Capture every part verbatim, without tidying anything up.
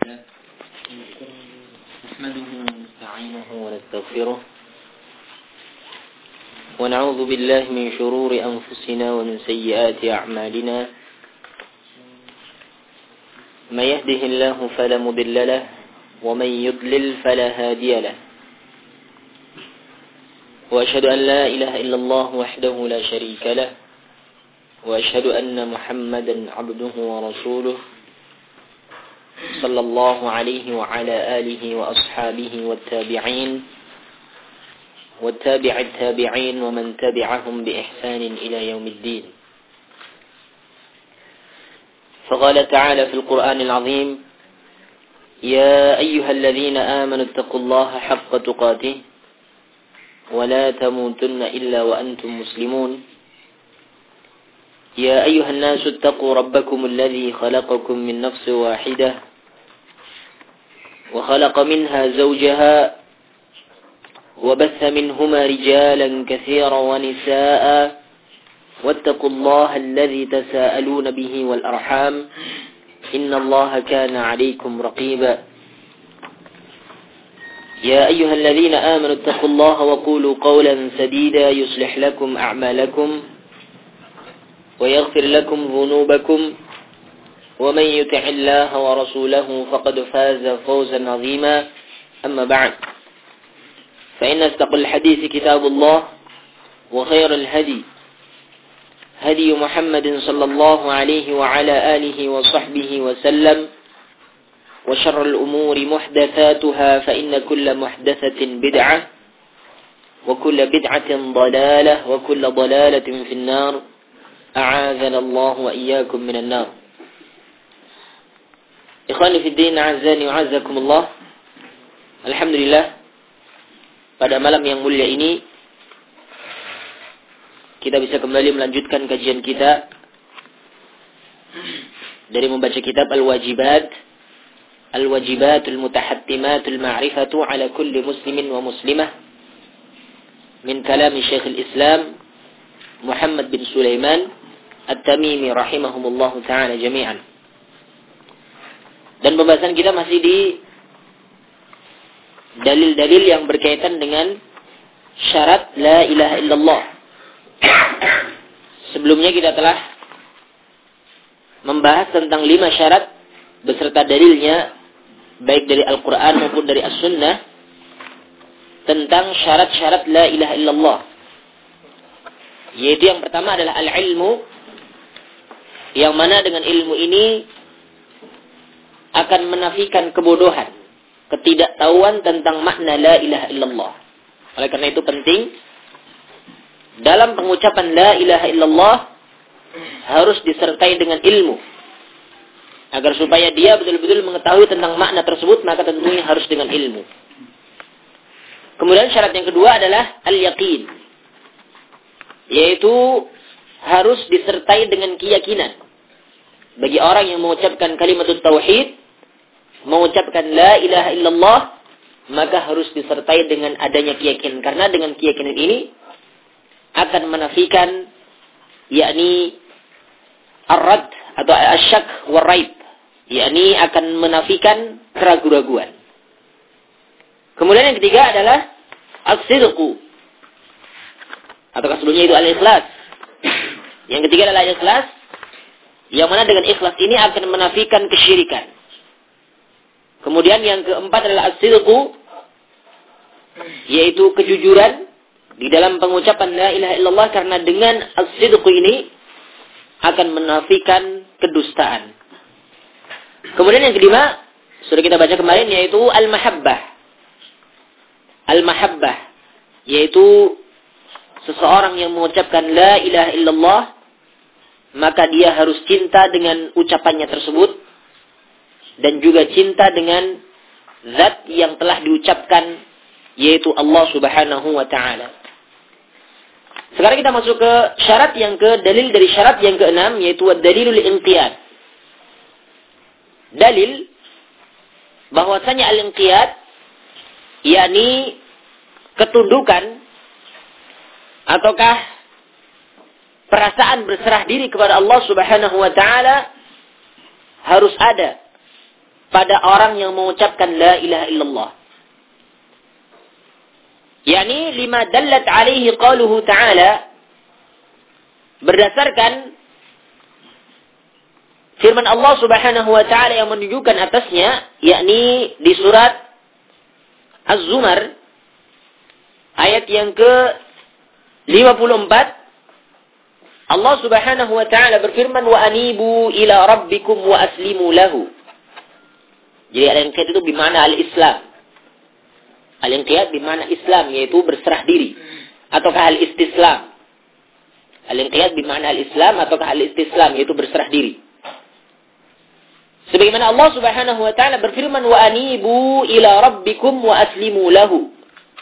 نحمده ونستعينه ونستغفره ونعوذ بالله من شرور أنفسنا ومن سيئات أعمالنا من يهده الله فلا مضل له ومن يضلل فلا هادي له وأشهد أن لا إله إلا الله وحده لا شريك له وأشهد أن محمدا عبده ورسوله صلى الله عليه وعلى آله وأصحابه والتابعين والتابع التابعين ومن تبعهم بإحسان إلى يوم الدين. فقال تعالى في القرآن العظيم: يا أيها الذين آمنوا اتقوا الله حق تقاته ولا تموتن إلا وأنتم مسلمون. يا أيها الناس اتقوا ربكم الذي خلقكم من نفس واحدة وخلق منها زوجها وبث منهما رجالا كثيرا ونساء واتقوا الله الذي تساءلون به والأرحام إن الله كان عليكم رقيبا. يا أيها الذين آمنوا اتقوا الله وقولوا قولا سديدا يصلح لكم أعمالكم ويغفر لكم ذنوبكم ومن يطع الله ورسوله فقد فاز فوزا عظيما. أما بعد، فإن أصدق الحديث كتاب الله وخير الهدي هدي محمد صلى الله عليه وعلى آله وصحبه وسلم وشر الأمور محدثاتها فإن كل محدثة بدعة وكل بدعة ضلالة وكل ضلالة في النار. أعاذنا الله وإياكم من النار. Ikhwani fi din, a'azzani wa a'azzakumullah. Alhamdulillah, pada malam yang mulia ini kita bisa kembali melanjutkan kajian kita dari membaca kitab Al-Wajibat Al-Wajibatul Mutahattimatul Ma'rifatu ala kulli muslimin wa muslimah min kalam Syekh al-Islam Muhammad bin Sulaiman At-Tamimi rahimahumullahu ta'ala jami'an. Dan pembahasan kita masih di dalil-dalil yang berkaitan dengan syarat la ilaha illallah. Sebelumnya kita telah membahas tentang lima syarat beserta dalilnya, baik dari Al-Quran maupun dari As-Sunnah, tentang syarat-syarat la ilaha illallah. Yaitu yang pertama adalah al-ilmu, yang mana dengan ilmu ini akan menafikan kebodohan, ketidaktahuan tentang makna la ilaha illallah. Oleh karena itu penting dalam pengucapan la ilaha illallah harus disertai dengan ilmu, agar supaya dia betul-betul mengetahui tentang makna tersebut, maka tentunya harus dengan ilmu. Kemudian syarat yang kedua adalah al-yaqin, yaitu harus disertai dengan keyakinan. Bagi orang yang mengucapkan kalimatut tauhid, mengucapkan la ilaha illallah, maka harus disertai dengan adanya keyakinan. Karena dengan keyakinan ini akan menafikan, yakni ar-rad atau asyak wa raib, yakni akan menafikan keraguan-raguan. Kemudian yang ketiga adalah as-sidqu, atau sebelumnya itu al-ikhlas. Yang ketiga adalah al-ikhlas, yang mana dengan ikhlas ini akan menafikan kesyirikan. Kemudian yang keempat adalah as-sidqu, yaitu kejujuran di dalam pengucapan la ilaha illallah, karena dengan as-sidqu ini akan menafikan kedustaan. Kemudian yang kelima sudah kita baca kemarin, yaitu al-mahabbah. Al-mahabbah yaitu seseorang yang mengucapkan la ilaha illallah, maka dia harus cinta dengan ucapannya tersebut dan juga cinta dengan zat yang telah diucapkan, yaitu Allah Subhanahu wa ta'ala. Sekarang kita masuk ke syarat yang ke dalil dari syarat yang keenam, yaitu ad-dalilul inqiyad. Dalil bahwasanya al-inqiyad, yakni ketundukan ataukah perasaan berserah diri kepada Allah Subhanahu wa ta'ala, harus ada pada orang yang mengucapkan la ilaha illallah. Yani lima dallat alaihi qaluhu ta'ala, berdasarkan firman Allah Subhanahu wa taala yang menunjukkan atasnya, yakni di surat Az-Zumar ayat yang ke lima puluh empat, Allah Subhanahu wa taala berfirman, wa anibu ila rabbikum wa aslimu lahu. Jadi al-inqiyad itu bermakna al-Islam. Al-inqiyad bermakna Islam, yaitu berserah diri, ataukah al-istislam. Al-inqiyad bermakna al-Islam ataukah al-istislam, yaitu berserah diri. Sebagaimana Allah Subhanahu wa taala berfirman, wa anibu ila rabbikum wa aslimu lahu.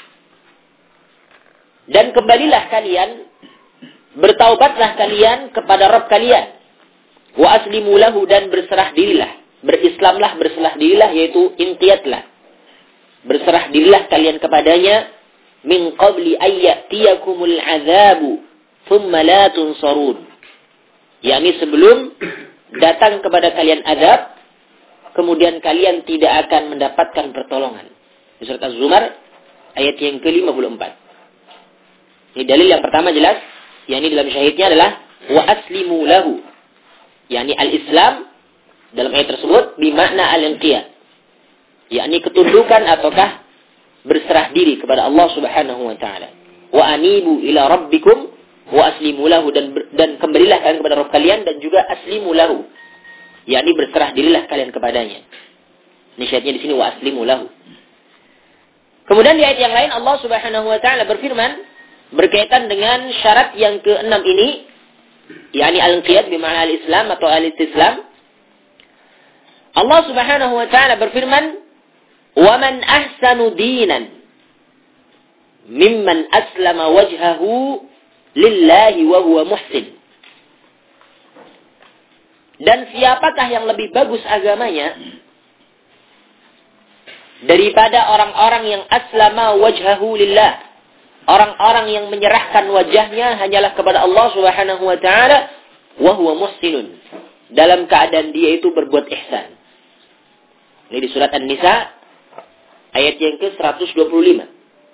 Dan kembalilah kalian, bertaubatlah kalian kepada Rabb kalian. Wa aslimu lahu, dan berserah dirilah. Berislamlah, berserah dirilah, yaitu inqiyadlah. Berserah dirilah kalian kepadanya, min qabli ayyatiyakumul azabu thumma la tunsarun. yakni sebelum datang kepada kalian azab, kemudian kalian tidak akan mendapatkan pertolongan. Di surat Az-Zumar ayat yang ke lima puluh empat. Ini dalil yang pertama jelas, yakni dalam syahidnya adalah wa aslimu lahu, yakni al-Islam dalam ayat tersebut bimakna al-inqiyad, yakni ketundukan ataukah berserah diri kepada Allah Subhanahu wa taala. Wa anibu ila rabbikum wa aslimu lahu, dan dan kembalilah kalian kepada Rabb kalian dan juga aslimu lahu, yakni berserah dirilah kalian kepadanya. Ini syaratnya di sini wa aslimu lahu. Kemudian di ayat yang lain Allah Subhanahu wa taala berfirman berkaitan dengan syarat yang keenam ini, yakni al-inqiyad bimakna al-Islam atau al-istislam. Allah Subhanahu wa taala berfirman, "Wa man ahsanu dinan mimman aslama wajhahu lillahi wa huwa muhsin." Dan siapakah yang lebih bagus agamanya daripada orang-orang yang aslama wajhahu lillah, orang-orang yang menyerahkan wajahnya hanyalah kepada Allah Subhanahu wa taala, wa huwa muhsinun, dalam keadaan dia itu berbuat ihsan. Ini di surat An-Nisa ayat yang ke seratus dua puluh lima.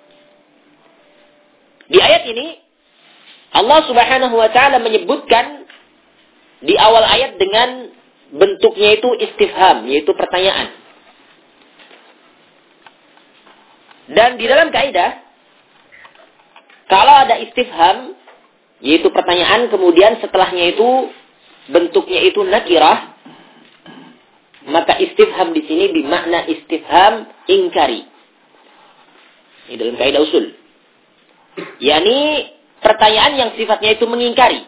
Di ayat ini Allah Subhanahu wa taala menyebutkan di awal ayat dengan bentuknya itu istifham, yaitu pertanyaan. Dan di dalam kaidah, kalau ada istifham, yaitu pertanyaan, kemudian setelahnya itu bentuknya itu nakirah, maka istifham di sini bermakna istifham ingkari. Ini dalam kaidah usul. yakni pertanyaan yang sifatnya itu mengingkari.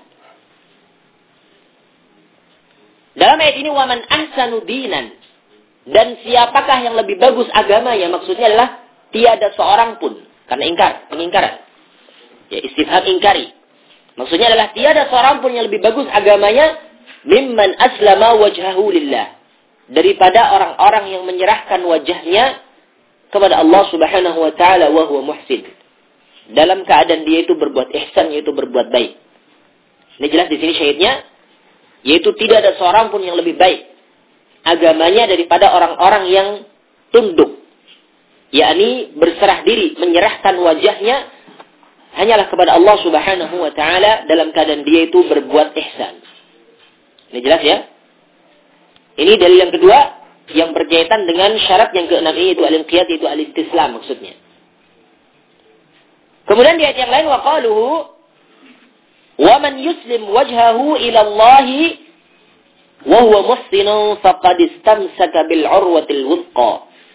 Dalam ayat ini waman ahsanu dinan, dan siapakah yang lebih bagus agamanya, maksudnya adalah tiada seorang pun, karena ingkar, pengingkaran. Ya, istifham ingkari. Maksudnya adalah tiada seorang pun yang lebih bagus agamanya mimman aslama wajhahu lillah, daripada orang-orang yang menyerahkan wajahnya kepada Allah Subhanahu wa taala wa huwa muhsin, dalam keadaan dia itu berbuat ihsan, yaitu berbuat baik. Ini jelas di sini syahidnya, yaitu tidak ada seorang pun yang lebih baik agamanya daripada orang-orang yang tunduk, yakni berserah diri, menyerahkan wajahnya hanyalah kepada Allah Subhanahu wa taala dalam keadaan dia itu berbuat ihsan. Ini jelas ya? Ini dalil yang kedua yang berkaitan dengan syarat yang keenam ini, itu al-inqiyad, itu al-istislam maksudnya. Kemudian di ayat yang lain waqaluhu wa man yuslim wajhahu ila Allah wa huwa muhsinun faqad istamsaka bil urwatil wuthqa.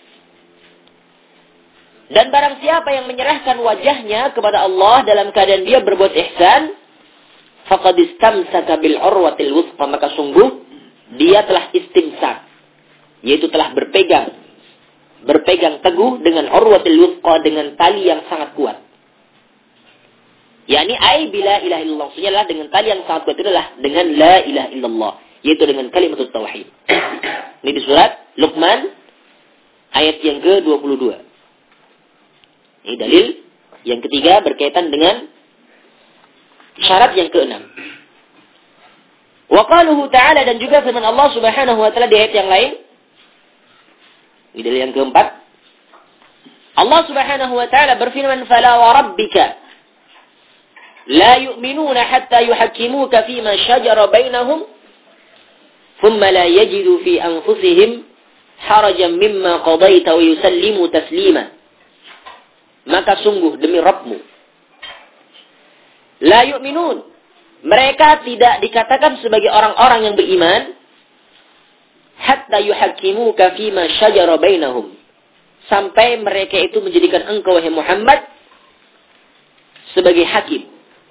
Dan barang siapa yang menyerahkan wajahnya kepada Allah dalam keadaan dia berbuat ihsan, faqad istamsaka bil urwatil wuthqa, maka sungguh dia telah istimsak, yaitu telah berpegang berpegang teguh dengan urwatil wuthqa, dengan tali yang sangat kuat. yakni ai bila ilaha illallah, maksudnya adalah dengan tali yang sangat kuat itu adalah dengan la ilaha illallah, yaitu dengan kalimat tauhid. Ini di surat Luqman ayat yang ke dua puluh dua. Ini dalil yang ketiga berkaitan dengan syarat yang keenam. Wa qaluhu ta'ala, dan juga firman Allah Subhanahu wa taala di ayat yang lain, Ini dalil yang keempat. Allah Subhanahu wa taala berfirman, "Fala wa rabbika la yu'minuna hatta yuhakkimuka fima shajara bainahum, thumma la yajidu fi anfusihim harajan mimma qadaita wa yusallimu taslima." Maka sungguh demi Rabbmu, la yu'minun, mereka tidak dikatakan sebagai orang-orang yang beriman, hatta yuhakkimuka fima shajara bainahum, sampai mereka itu menjadikan engkau, wahai Muhammad, sebagai hakim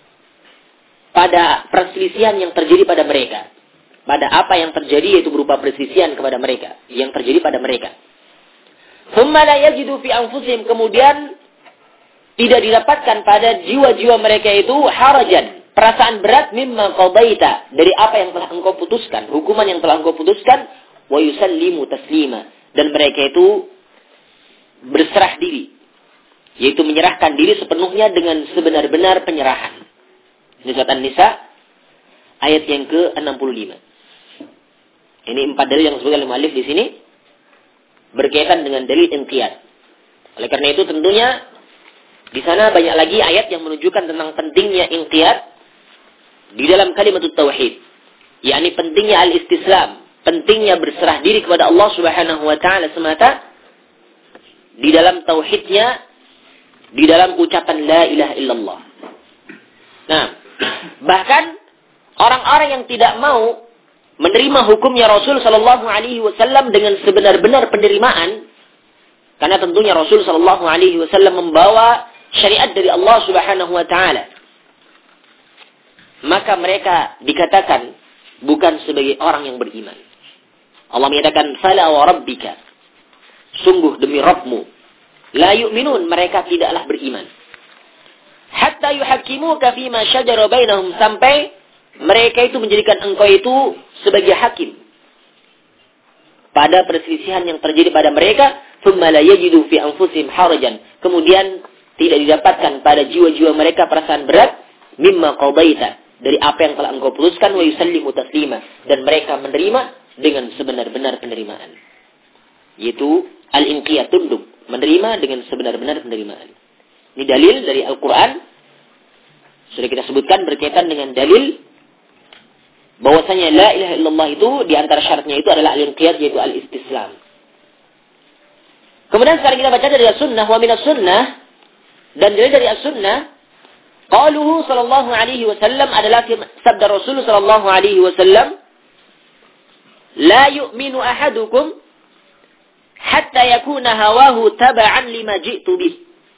pada perselisihan yang terjadi pada mereka. Pada apa yang terjadi, yaitu berupa perselisihan kepada mereka, yang terjadi pada mereka. Thumma la yajidu fi anfusihim, kemudian tidak didapatkan pada jiwa-jiwa mereka itu harajan, perasaan berat, mimma qadaita, dari apa yang telah engkau putuskan, hukuman yang telah engkau putuskan, wa yusallimu taslima, dan mereka itu berserah diri, yaitu menyerahkan diri sepenuhnya dengan sebenar-benar penyerahan. Ini surat An-Nisa ayat yang ke enam puluh lima. Ini empat dalil yang disebutkan oleh muallif di sini berkaitan dengan dalil inqiyad. Oleh karena itu tentunya di sana banyak lagi ayat yang menunjukkan tentang pentingnya inqiyad di dalam kalimat tauhid, yakni pentingnya al-istislam, pentingnya berserah diri kepada Allah Subhanahu wa taala semata di dalam tauhidnya, di dalam ucapan la ilaha illallah. Nah, bahkan orang-orang yang tidak mau menerima hukumnya Rasul sallallahu alaihi wasallam dengan sebenar-benar penerimaan, karena tentunya Rasul sallallahu alaihi wasallam membawa syariat dari Allah Subhanahu wa taala, maka mereka dikatakan bukan sebagai orang yang beriman. Allah menyatakan, "Fala wa rabbika," sungguh demi Rabbmu, la yu'minun, mereka tidaklah beriman. Hatta yuhakkimuka fima syajara bainahum, sampai mereka itu menjadikan engkau itu sebagai hakim pada perselisihan yang terjadi pada mereka, thumma la yajidu fi anfusihim harajan, kemudian tidak didapatkan pada jiwa-jiwa mereka perasaan berat, mimma qadaita, dari apa yang telah engkau putuskan, wa yusallimu taslima, dan mereka menerima dengan sebenar-benar penerimaan, yaitu al-inqiyad, tunduk, menerima dengan sebenar-benar penerimaan. Ini dalil dari Al-Quran, sudah kita sebutkan berkaitan dengan dalil bahwasanya la ilaha illallah itu di antara syaratnya itu adalah al-inqiyad, yaitu al-istislam. Kemudian sekarang kita baca dari as-sunnah, wa minas sunnah, dan dalil dari as-sunnah, qauluhu sallallahu alaihi wasallam, adalah sabda Rasul sallallahu alaihi wasallam, la yu'minu ahadukum hatta yakuna hawahu taba'an lima ji'tu bih.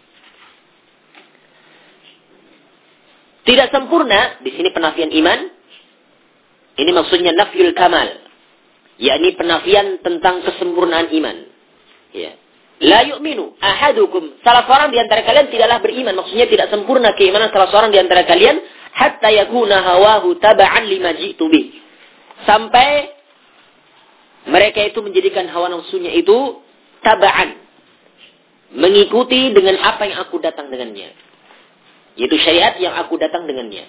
Tidak sempurna, di sini penafian iman. Ini maksudnya nafyul kamal, yakni penafian tentang kesempurnaan iman. Ya. La yu'minu ahadukum, salah seorang di antara kalian tidaklah beriman, maksudnya tidak sempurna keimanan salah seorang di antara kalian, hatta yakuna hawahu taba'an lima ji'tu bih, sampai mereka itu menjadikan hawa nafsunya itu taba'an, mengikuti dengan apa yang aku datang dengannya, yaitu syariat yang aku datang dengannya.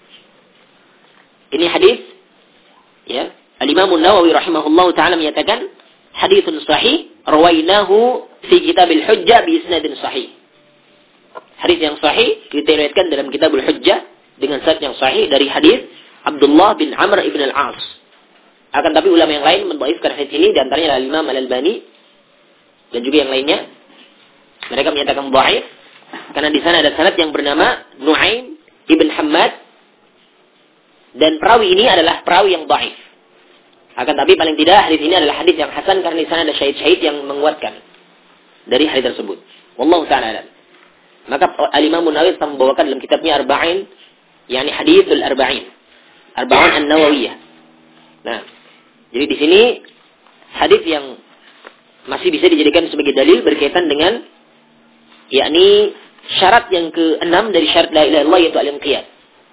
Ini hadis, ya, Al-Imam An-Nawawi rahimahullahu taala menyatakan haditsun sahih, rawainahu fi Kitabil Hujjah bi isnadin sahih. Hadis yang sahih kita riwayatkan dalam Kitabul Hujjah dengan sanad yang sahih dari hadis Abdullah bin Amr ibn al-As. Akan tapi ulama yang lain mendhaifkan hadis ini, di antaranya Al-Imam Al-Albani dan juga yang lainnya. Mereka menyatakan dhaif karena di sana ada sanad yang bernama Nuaim ibn Hammad, dan perawi ini adalah perawi yang dhaif. Akan tapi paling tidak hadis ini adalah hadis yang hasan karena di sana ada syahid-syahid yang menguatkan dari hadis tersebut. Wallahu ta'ala alam. Maka Al-Imam An-Nawawi telah membawakan dalam kitabnya Arba'in, yakni Haditsul Arba'in, Arba'in An-Nawawiyah. Nah, jadi di sini hadis yang masih bisa dijadikan sebagai dalil berkaitan dengan yakni syarat yang keenam dari syarat la ilaha illallah, yaitu al-inqiyad.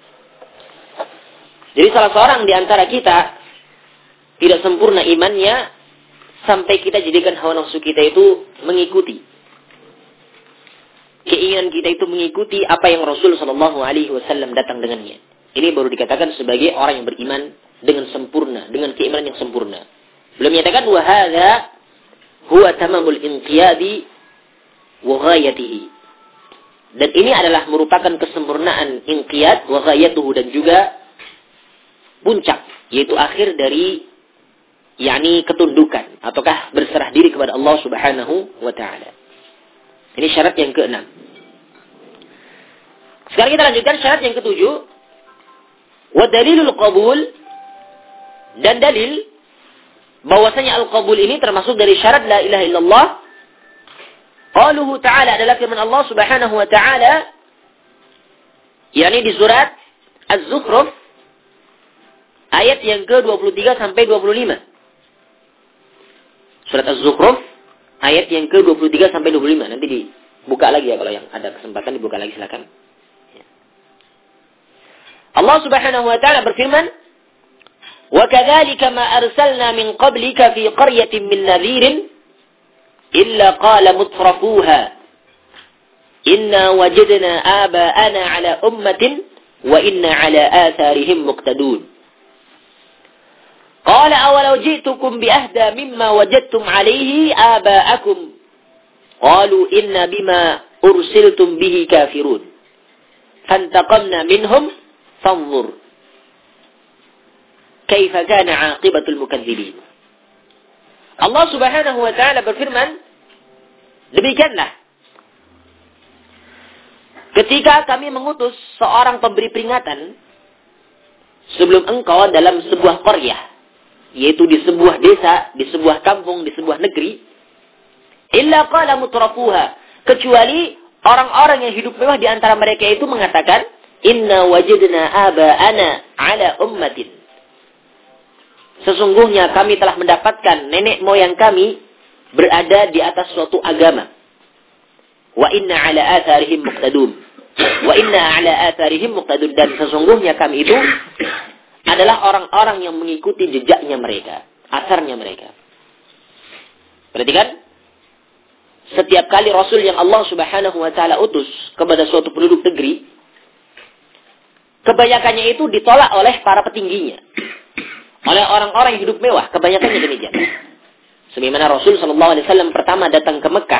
Jadi salah seorang di antara kita tidak sempurna imannya sampai kita jadikan hawa nafsu kita itu mengikuti, keinginan kita itu mengikuti apa yang Rasul sallallahu alaihi wasallam datang dengannya. Ini baru dikatakan sebagai orang yang beriman dengan sempurna, dengan keimanan yang sempurna. Belum menyatakan wa hadza huwa tamamul inqiyadi wa ghayatihi. Dan ini adalah merupakan kesempurnaan inqiyad wa ghayatuhu, dan juga puncak, yaitu akhir dari yakni ketundukan ataukah berserah diri kepada Allah Subhanahu wa taala. Ini syarat yang keenam. Sekarang kita lanjutkan syarat yang ketujuh. Wa dalilul qabul, dan dalil bahwasanya al-qabul ini termasuk dari syarat la ilaha illallah. Qauluhu ta'ala adalah firman Allah Subhanahu wa taala, yakni di surat Az-Zukhruf ayat yang ke dua puluh tiga sampai dua puluh lima. Surat Az-Zukhruf ayat yang ke dua puluh tiga sampai dua puluh lima. Nanti dibuka lagi ya, kalau yang ada kesempatan dibuka lagi, silakan. Allah Subhanahu wa taala berfirman, "Wa kadzalika ma arsalna min qablika fi qaryatin min nadhirin illa qala mutrafuha inna wajadna aba'ana ala ummatin wa inna ala atharihim muqtadun." Qala awalau ji'tukum bi ahda mimma wajadtum alayhi aba'akum qalu inna bima ursiltum bihi kafirun fantaqamna minhum fanzur kaifa kana 'aqibatul mukadzibin. Allah Subhanahu wa taala berfirman, demikianlah ketika kami mengutus seorang pemberi peringatan sebelum engkau dalam sebuah qaryah, yaitu di sebuah desa, di sebuah kampung, di sebuah negeri, illa qala mutrafuha, kecuali orang-orang yang hidup mewah di antara mereka itu mengatakan, inna wajadna aba'ana ala ummatin, sesungguhnya kami telah mendapatkan nenek moyang kami berada di atas suatu agama. Wa inna ala atharihim muqtadun. Wa inna ala atharihim muqtadun, dan sesungguhnya kami itu adalah orang-orang yang mengikuti jejaknya mereka, asarnya mereka. Perhatikan, setiap kali Rasul yang Allah Subhanahu wa taala utus kepada suatu penduduk negeri, kebanyakannya itu ditolak oleh para petingginya, oleh orang-orang yang hidup mewah, kebanyakannya demikian. Sebagaimana Rasul sallallahu alaihi wasallam pertama datang ke Mekah,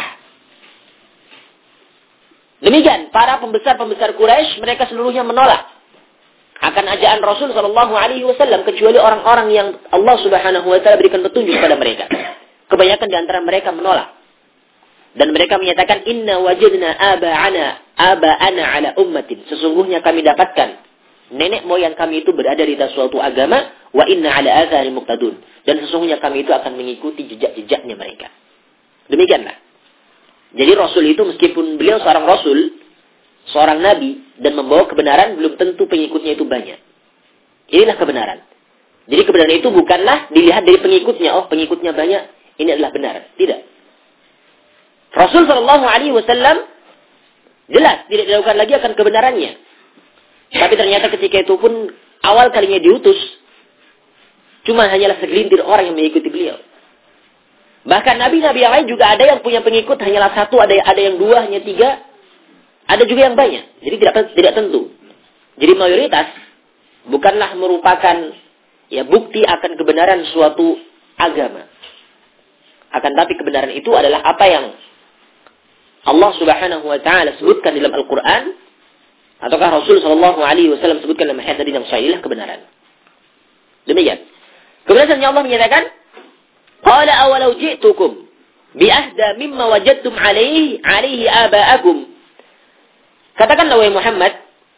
demikian para pembesar-pembesar Quraisy, mereka seluruhnya menolak akan ajakan Rasul sallallahu alaihi wasallam, kecuali orang-orang yang Allah Subhanahu wa taala berikan petunjuk kepada mereka. Kebanyakan di antara mereka menolak, dan mereka menyatakan, inna wajadna aba'ana aba'ana ala ummatin, sesungguhnya kami dapatkan nenek moyang kami itu berada di atas suatu agama, wa inna ala athari muqtadun, dan sesungguhnya kami itu akan mengikuti jejak-jejaknya mereka. Demikianlah. Jadi Rasul itu meskipun beliau seorang Rasul, seorang Nabi, dan membawa kebenaran, belum tentu pengikutnya itu banyak. Inilah kebenaran. Jadi kebenaran itu bukanlah dilihat dari pengikutnya, oh pengikutnya banyak, ini adalah benar. Tidak. Rasul sallallahu alaihi wasallam jelas tidak dilakukan lagi akan kebenarannya. Tapi ternyata ketika itu pun awal kalinya diutus, cuma hanyalah segelintir orang yang mengikuti beliau. Bahkan nabi-nabi yang lain juga ada yang punya pengikut hanyalah satu, ada ada yang dua, hanya tiga, ada juga yang banyak. Jadi tidak tidak tentu. Jadi mayoritas bukanlah merupakan ya bukti akan kebenaran suatu agama. Akan tapi kebenaran itu adalah apa yang Allah Subhanahu wa taala sebutkan dalam Al-Qur'an, ataukah Rasul sallallahu alaihi wasallam sebutkan dalam hadis yang sahih, kebenaran. Demikian. Kemudian Allah menyatakan, qala awalau ji'tukum bi ahda mimma wajadtum alaihi alaihi aba'akum. Katakanlah wahai Muhammad,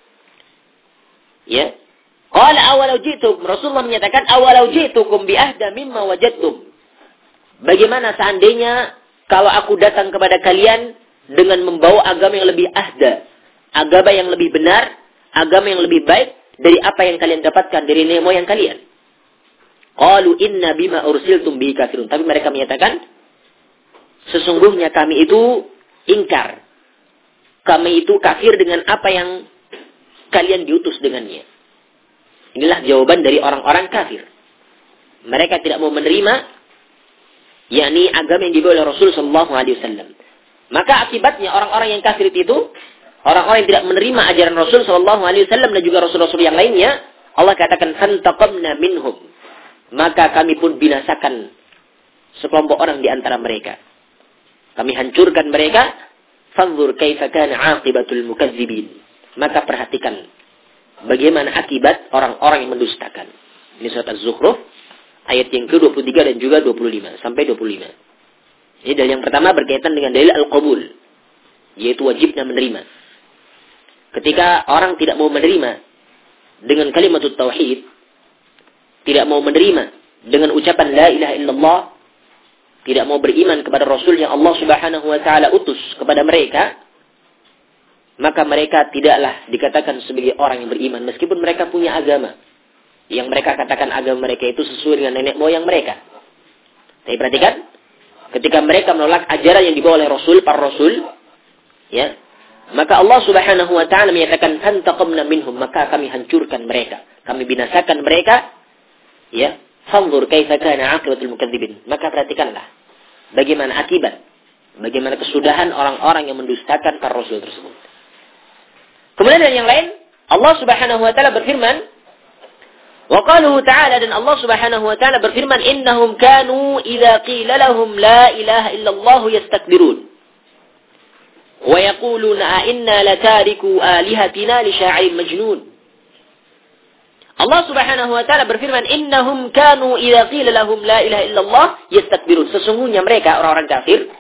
ya. Qala awalau ji'tukum, Rasulullah menyatakan awalau ji'tukum bi ahda mimma wajadtum. Bagaimana seandainya kalau aku datang kepada kalian dengan membawa agama yang lebih ahda, agama yang lebih benar, agama yang lebih baik dari apa yang kalian dapatkan dari nenek moyang kalian. Qalu inna bima ursiltum bihi kafirun. Tapi mereka menyatakan, sesungguhnya kami itu ingkar. Kami itu kafir dengan apa yang kalian diutus dengannya. Inilah jawaban dari orang-orang kafir. Mereka tidak mau menerima, yakni agama yang dibawa oleh Rasul sallallahu alaihi wasallam. Maka akibatnya orang-orang yang kafir itu, orang-orang yang tidak menerima ajaran Rasul sallallahu alaihi wasallam dan juga rasul-rasul yang lainnya, Allah katakan fantaqamna minhum. Maka kami pun binasakan sekelompok orang di antara mereka. Kami hancurkan mereka. Fanzur kaifa kana 'aqibatul mukadzibin. Maka perhatikan bagaimana akibat orang-orang yang mendustakan. Ini surat Az-Zukhruf ayat yang ke dua puluh tiga dan juga dua puluh lima sampai dua puluh lima. Ini dalil yang pertama berkaitan dengan dalil al-qabul, yaitu wajibnya menerima. Ketika orang tidak mau menerima dengan kalimat tauhid, tidak mau menerima dengan ucapan la ilaha illallah, tidak mau beriman kepada Rasul yang Allah Subhanahu wa taala utus kepada mereka, maka mereka tidaklah dikatakan sebagai orang yang beriman meskipun mereka punya agama. Yang mereka katakan agama mereka itu sesuai dengan nenek moyang mereka. Tapi perhatikan, ketika mereka menolak ajaran yang dibawa oleh Rasul, para Rasul, ya, maka Allah Subhanahu wa taala menyatakan fantaqamna minhum, maka kami hancurkan mereka, kami binasakan mereka, ya. Fanzur kaifa kana 'aqibatul mukadzibin. Maka perhatikanlah bagaimana akibat, bagaimana kesudahan orang-orang yang mendustakan para rasul tersebut. Kemudian yang lain, Allah Subhanahu wa taala berfirman, wa qaluhu ta'ala, dan Allah Subhanahu wa taala berfirman, innahum kanu idza qila lahum la ilaha illallah yastakbirun wa yaquluna a inna latariku alihatina li sya'irin majnun. Allah Subhanahu wa taala berfirman, innahum kanu idza qila lahum la ilaha illallah yastakbirun. Sesungguhnya mereka orang-orang kafir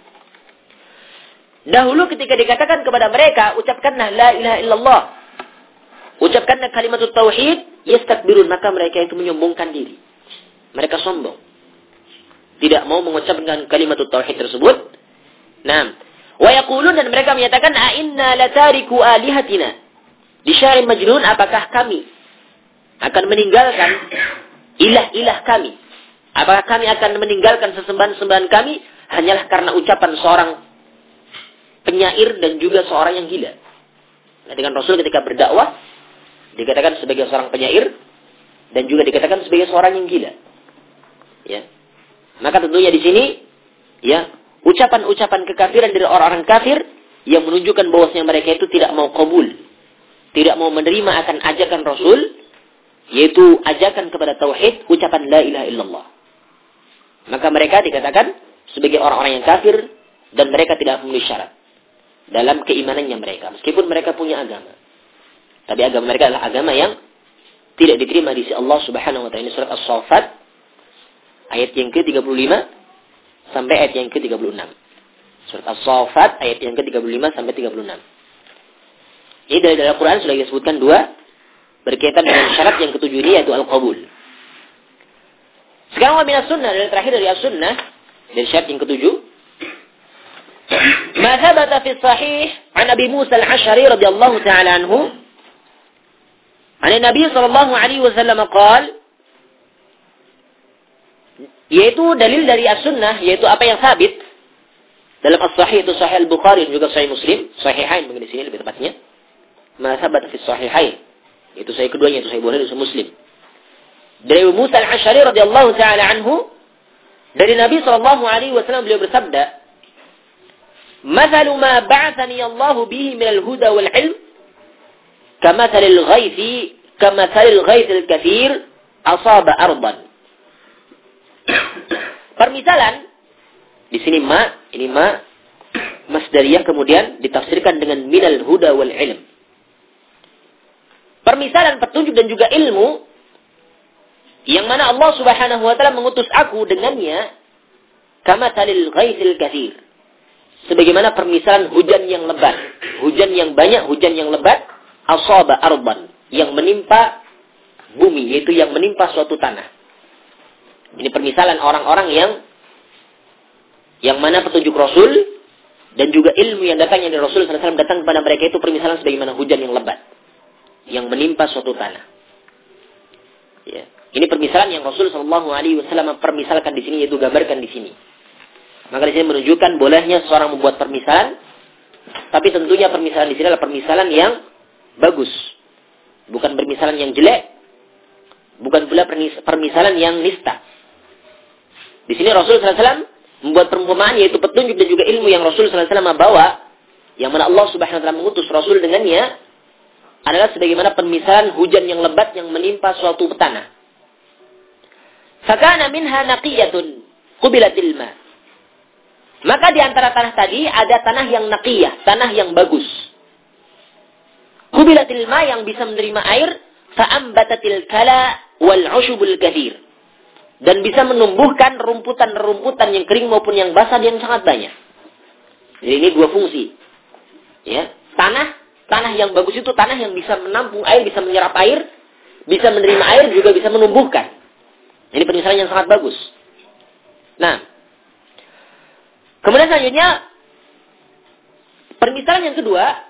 dahulu ketika dikatakan kepada mereka ucapkanlah la ilaha illallah, ucapkanlah kalimat tauhid, yastakbirun, maka mereka itu menyombongkan diri. Mereka sombong. Tidak mau mengucapkan kalimat tauhid tersebut. Naam. Wa yaqulun, dan mereka menyatakan a inna latariku alihatina li sya'irin majnun, apakah kami akan meninggalkan ilah-ilah kami? Apakah kami akan meninggalkan sesembahan-sembahan kami hanyalah karena ucapan seorang penyair dan juga seorang yang gila? Dengan Rasul ketika berdakwah dikatakan sebagai seorang penyair dan juga dikatakan sebagai seorang yang gila. Ya. Maka tentunya di sini, ya, ucapan-ucapan kekafiran dari orang-orang kafir yang menunjukkan bahwasanya mereka itu tidak mau qabul, tidak mau menerima akan ajakan Rasul, yaitu ajakan kepada tauhid, ucapan la ilaha illallah. Maka mereka dikatakan sebagai orang-orang yang kafir dan mereka tidak memenuhi syarat dalam keimanannya mereka, meskipun mereka punya agama. Tapi agama mereka adalah agama yang tidak diterima di sisi Allah Subhanahu wa taala. Ini surat As-Saffat ayat yang ke tiga puluh lima sampai ayat yang ke tiga puluh enam. Surat As-Saffat ayat yang ke tiga puluh lima sampai tiga puluh enam. Ini dari dalam Al-Qur'an sudah disebutkan dua berkaitan dengan syarat yang ketujuh ini, yaitu al-qabul. Sekarang wa minas sunnah, dari terakhir dari as-sunnah, dari syarat yang ketujuh, ma thabata fi sahih an Abi Musa al-Asy'ari radhiyallahu ta'ala anhu, an Nabi sallallahu alaihi wasallam qaal, yaitu dalil dari as-sunnah, yaitu apa yang sabit dalam as-sahih, itu sahih al-Bukhari dan juga sahih Muslim, sahihain mungkin di sini lebih tepatnya. Ma thabata fi sahihain, itu sahih keduanya, itu sahih Bukhari dan Muslim. Dari Abu Musa al-Asy'ari radhiyallahu ta'ala anhu, dari Nabi sallallahu alaihi wasallam beliau bersabda, "Mathalu ma ba'athani Allah bihi min al-huda wal 'ilm, kamathalil ghaithi, kamathalil ghaithil katsir asaba ardan." Permisalan di sini ma, ini ma masdariyah kemudian ditafsirkan dengan minal huda wal 'ilm. Permisalan petunjuk dan juga ilmu yang mana Allah Subhanahu wa taala mengutus aku dengannya, kamathalil ghaithil katsir, sebagaimana permisalan hujan yang lebat, hujan yang banyak, hujan yang lebat, asaba arban, yang menimpa bumi, yaitu yang menimpa suatu tanah. Ini permisalan orang-orang yang yang mana petunjuk Rasul dan juga ilmu yang datangnya dari Rasul sallallahu alaihi wasallam datang kepada mereka, itu permisalan sebagaimana hujan yang lebat yang menimpa suatu tanah. Ya. Ini permisalan yang Rasul sallallahu alaihi wasallam permisalkan di sini, yaitu gambarkan di sini. Maka di sini menunjukkan bolehnya seorang membuat permisalan, tapi tentunya permisalan di sini adalah permisalan yang bagus, bukan permisalan yang jelek, bukan pula permisalan yang nista. Di sini Rasul sallallahu alaihi wasallam membuat perumpamaan, yaitu petunjuk dan juga ilmu yang Rasul sallallahu alaihi wasallam bawa, yang mana Allah Subhanahu wa taala mengutus Rasul dengannya, adalah sebagaimana permisalan hujan yang lebat yang menimpa suatu tanah. Fakana minha naqiyatun, qubilatil ma. Maka di antara tanah tadi ada tanah yang naqiyah, tanah yang bagus. Qubilatil ma yang bisa menerima air, fa'ambatatil kala wal 'ushubul katsir. Dan bisa menumbuhkan rumputan-rumputan yang kering maupun yang basah yang sangat banyak. Jadi ini dua fungsi. Ya, tanah, tanah yang bagus itu tanah yang bisa menampung air, bisa menyerap air, bisa menerima air, juga bisa menumbuhkan. Ini permisalan yang sangat bagus. Nah, kemudian selanjutnya, permisalan yang kedua,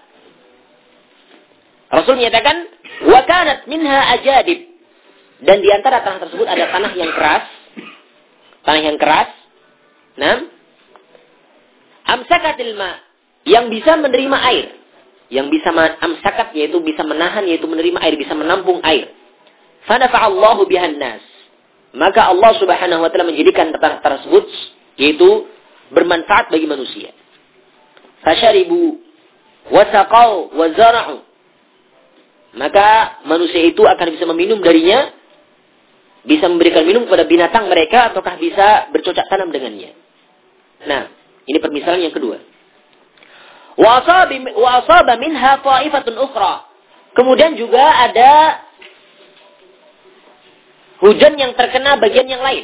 Rasul menyatakan, wa kanat minha ajadib. Dan di antara tanah tersebut ada tanah yang keras. Tanah yang keras. Nah, amsakatil ma, yang bisa menerima air. Yang bisa amsakat, yaitu bisa menahan, yaitu menerima air, bisa menampung air. Fanafa'allahu bihan nas. Maka Allah subhanahu wa ta'ala menjadikan tanah tersebut, yaitu bermanfaat bagi manusia. Fasharibu, wasaqau, wazara'u. Maka manusia itu akan bisa meminum darinya, bisa memberikan minum kepada binatang mereka, ataukah bisa bercocok tanam dengannya. Nah, ini permisalan yang kedua. Wa asaba minha ta'ifatun ukhra. Kemudian juga ada hujan yang terkena bagian yang lain.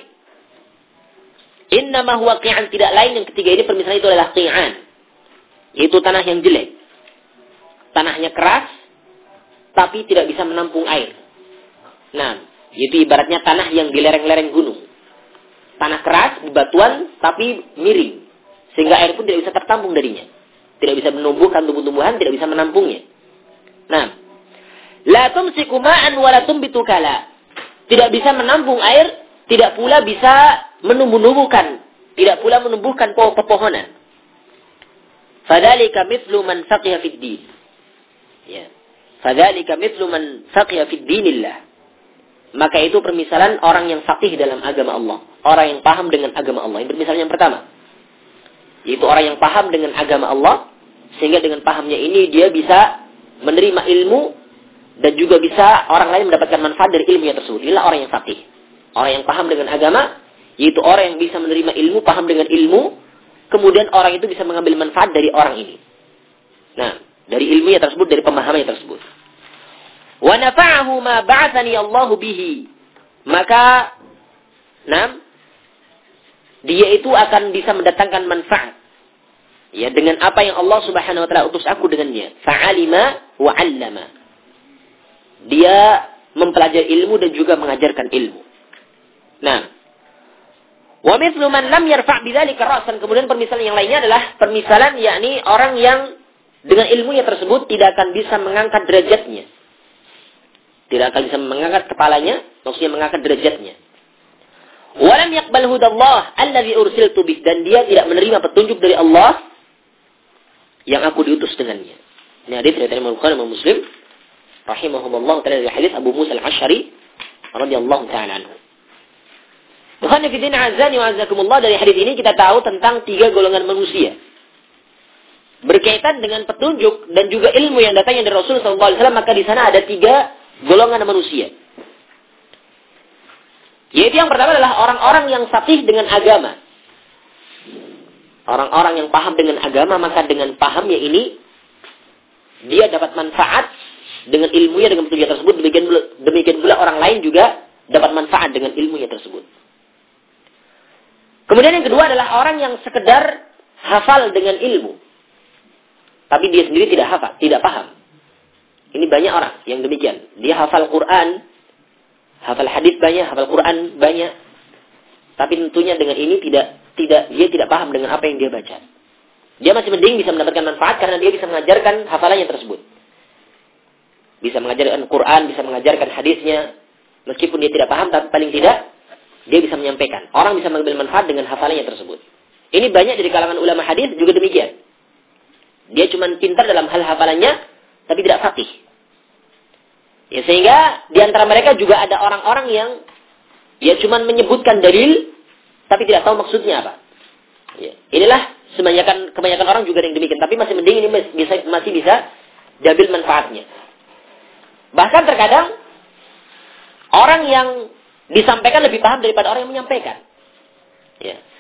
Innama huwa qi'an, tidak lain yang ketiga ini permisalan itu adalah qi'an. Itu tanah yang jelek. Tanahnya keras, tapi tidak bisa menampung air. Nah, itu ibaratnya tanah yang di lereng-lereng gunung. Tanah keras, bebatuan, tapi miring. Sehingga air pun tidak bisa tertampung darinya. Tidak bisa menumbuhkan tumbuh-tumbuhan, tidak bisa menampungnya. Nah, la tumsiku ma'an wa la tumbitu kala. Tidak bisa menampung air, tidak pula bisa menumbuh-numbuhkan, tidak pula menumbuhkan pepohonan. Fadzalika mithlu man faqiha fid din. Ya. Fadzalika mithlu man faqiha fid dinillah. Maka itu permisalan orang yang faqih dalam agama Allah. Orang yang paham dengan agama Allah. Ini permisalan yang pertama. Yaitu orang yang paham dengan agama Allah. Sehingga dengan pahamnya ini dia bisa menerima ilmu. Dan juga bisa orang lain mendapatkan manfaat dari ilmunya tersebut. Inilah orang yang faqih. Orang yang paham dengan agama. Yaitu orang yang bisa menerima ilmu, paham dengan ilmu. Kemudian orang itu bisa mengambil manfaat dari orang ini. Nah, dari ilmunya tersebut, dari pemahamannya tersebut. Wa nafa'ahu ma ba'athani Allahu bihi. Maka nah, dia itu akan bisa mendatangkan manfaat. Ya, dengan apa yang Allah Subhanahu wa taala utus aku dengannya. Fa'alima wa 'allama. Dia mempelajari ilmu dan juga mengajarkan ilmu. Nah, wa mithlu man lam yarfa' bidzalika ra'san. Kemudian permisalan yang lainnya adalah permisalan yakni orang yang dengan ilmunya tersebut tidak akan bisa mengangkat derajatnya. Tidak akan bisa mengangkat kepalanya, maksudnya mengangkat derajatnya. Walam yaqbal hudallah alladhi ursiltu bih, dan dia tidak menerima petunjuk dari Allah yang aku diutus dengannya. Ini hadis riwayat Imam Bukhari dan Muslim rahimahumullah taala dari hadis Abu Musa al-Asy'ari radhiyallahu taala anhu. Bukhari fi din azani wa azakumullah, dari hadis ini kita tahu tentang tiga golongan manusia. Berkaitan dengan petunjuk dan juga ilmu yang datangnya dari Rasul sallallahu alaihi wasallam, maka di sana ada tiga golongan manusia. Yaitu yang pertama adalah orang-orang yang faqih dengan agama. Orang-orang yang paham dengan agama, maka dengan pahamnya ini dia dapat manfaat dengan ilmunya, dengan petunjuk tersebut. Demikian pula, demikian pula orang lain juga dapat manfaat dengan ilmunya tersebut. Kemudian yang kedua adalah orang yang sekedar hafal dengan ilmu, tapi dia sendiri tidak hafal, tidak paham. Ini banyak orang yang demikian. Dia hafal Quran, hafal hadis banyak, hafal Quran banyak. Tapi tentunya dengan ini tidak tidak dia tidak paham dengan apa yang dia baca. Dia masih mending bisa mendapatkan manfaat karena dia bisa mengajarkan hafalannya tersebut. Bisa mengajarkan Quran, bisa mengajarkan hadisnya. Meskipun dia tidak paham, tapi paling tidak dia bisa menyampaikan. Orang bisa mengambil manfaat dengan hafalannya tersebut. Ini banyak dari kalangan ulama hadis juga demikian. Dia cuma pintar dalam hal hafalannya, tapi tidak faqih. Ya, sehingga di antara mereka juga ada orang-orang yang ya cuma menyebutkan dalil tapi tidak tahu maksudnya apa. Ya, inilah kebanyakan kebanyakan orang juga yang demikian, tapi masih mending ini bisa, masih bisa diambil manfaatnya. Bahkan terkadang orang yang disampaikan lebih paham daripada orang yang menyampaikan. Ya.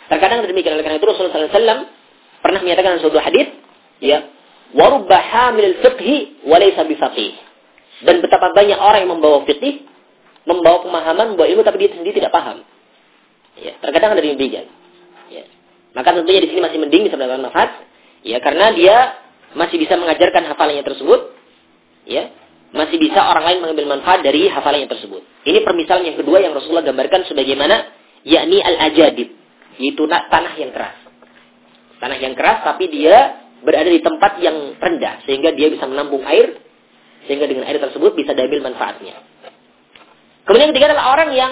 Terkadang demikian. Oleh karena itu Rasulullah sallallahu alaihi wasallam pernah menyatakan dalam suatu hadis, ya, wa rubba hamilil fiqhi wa laysa bifaqih. Dan betapa banyak orang yang membawa fikih, membawa pemahaman, membawa ilmu tapi dia sendiri tidak paham. Ya, terkadang ada demikian. Ya. Maka tentunya di sini masih mending bisa mendapatkan manfaat, ya, karena dia masih bisa mengajarkan hafalannya tersebut, ya, masih bisa orang lain mengambil manfaat dari hafalannya tersebut. Ini permisalan yang kedua yang Rasulullah gambarkan sebagaimana, yakni al-ajadib, yaitu tanah yang keras. Tanah yang keras tapi dia berada di tempat yang rendah sehingga dia bisa menampung air, sehingga dengan air tersebut bisa diambil manfaatnya. Kemudian yang ketiga adalah orang yang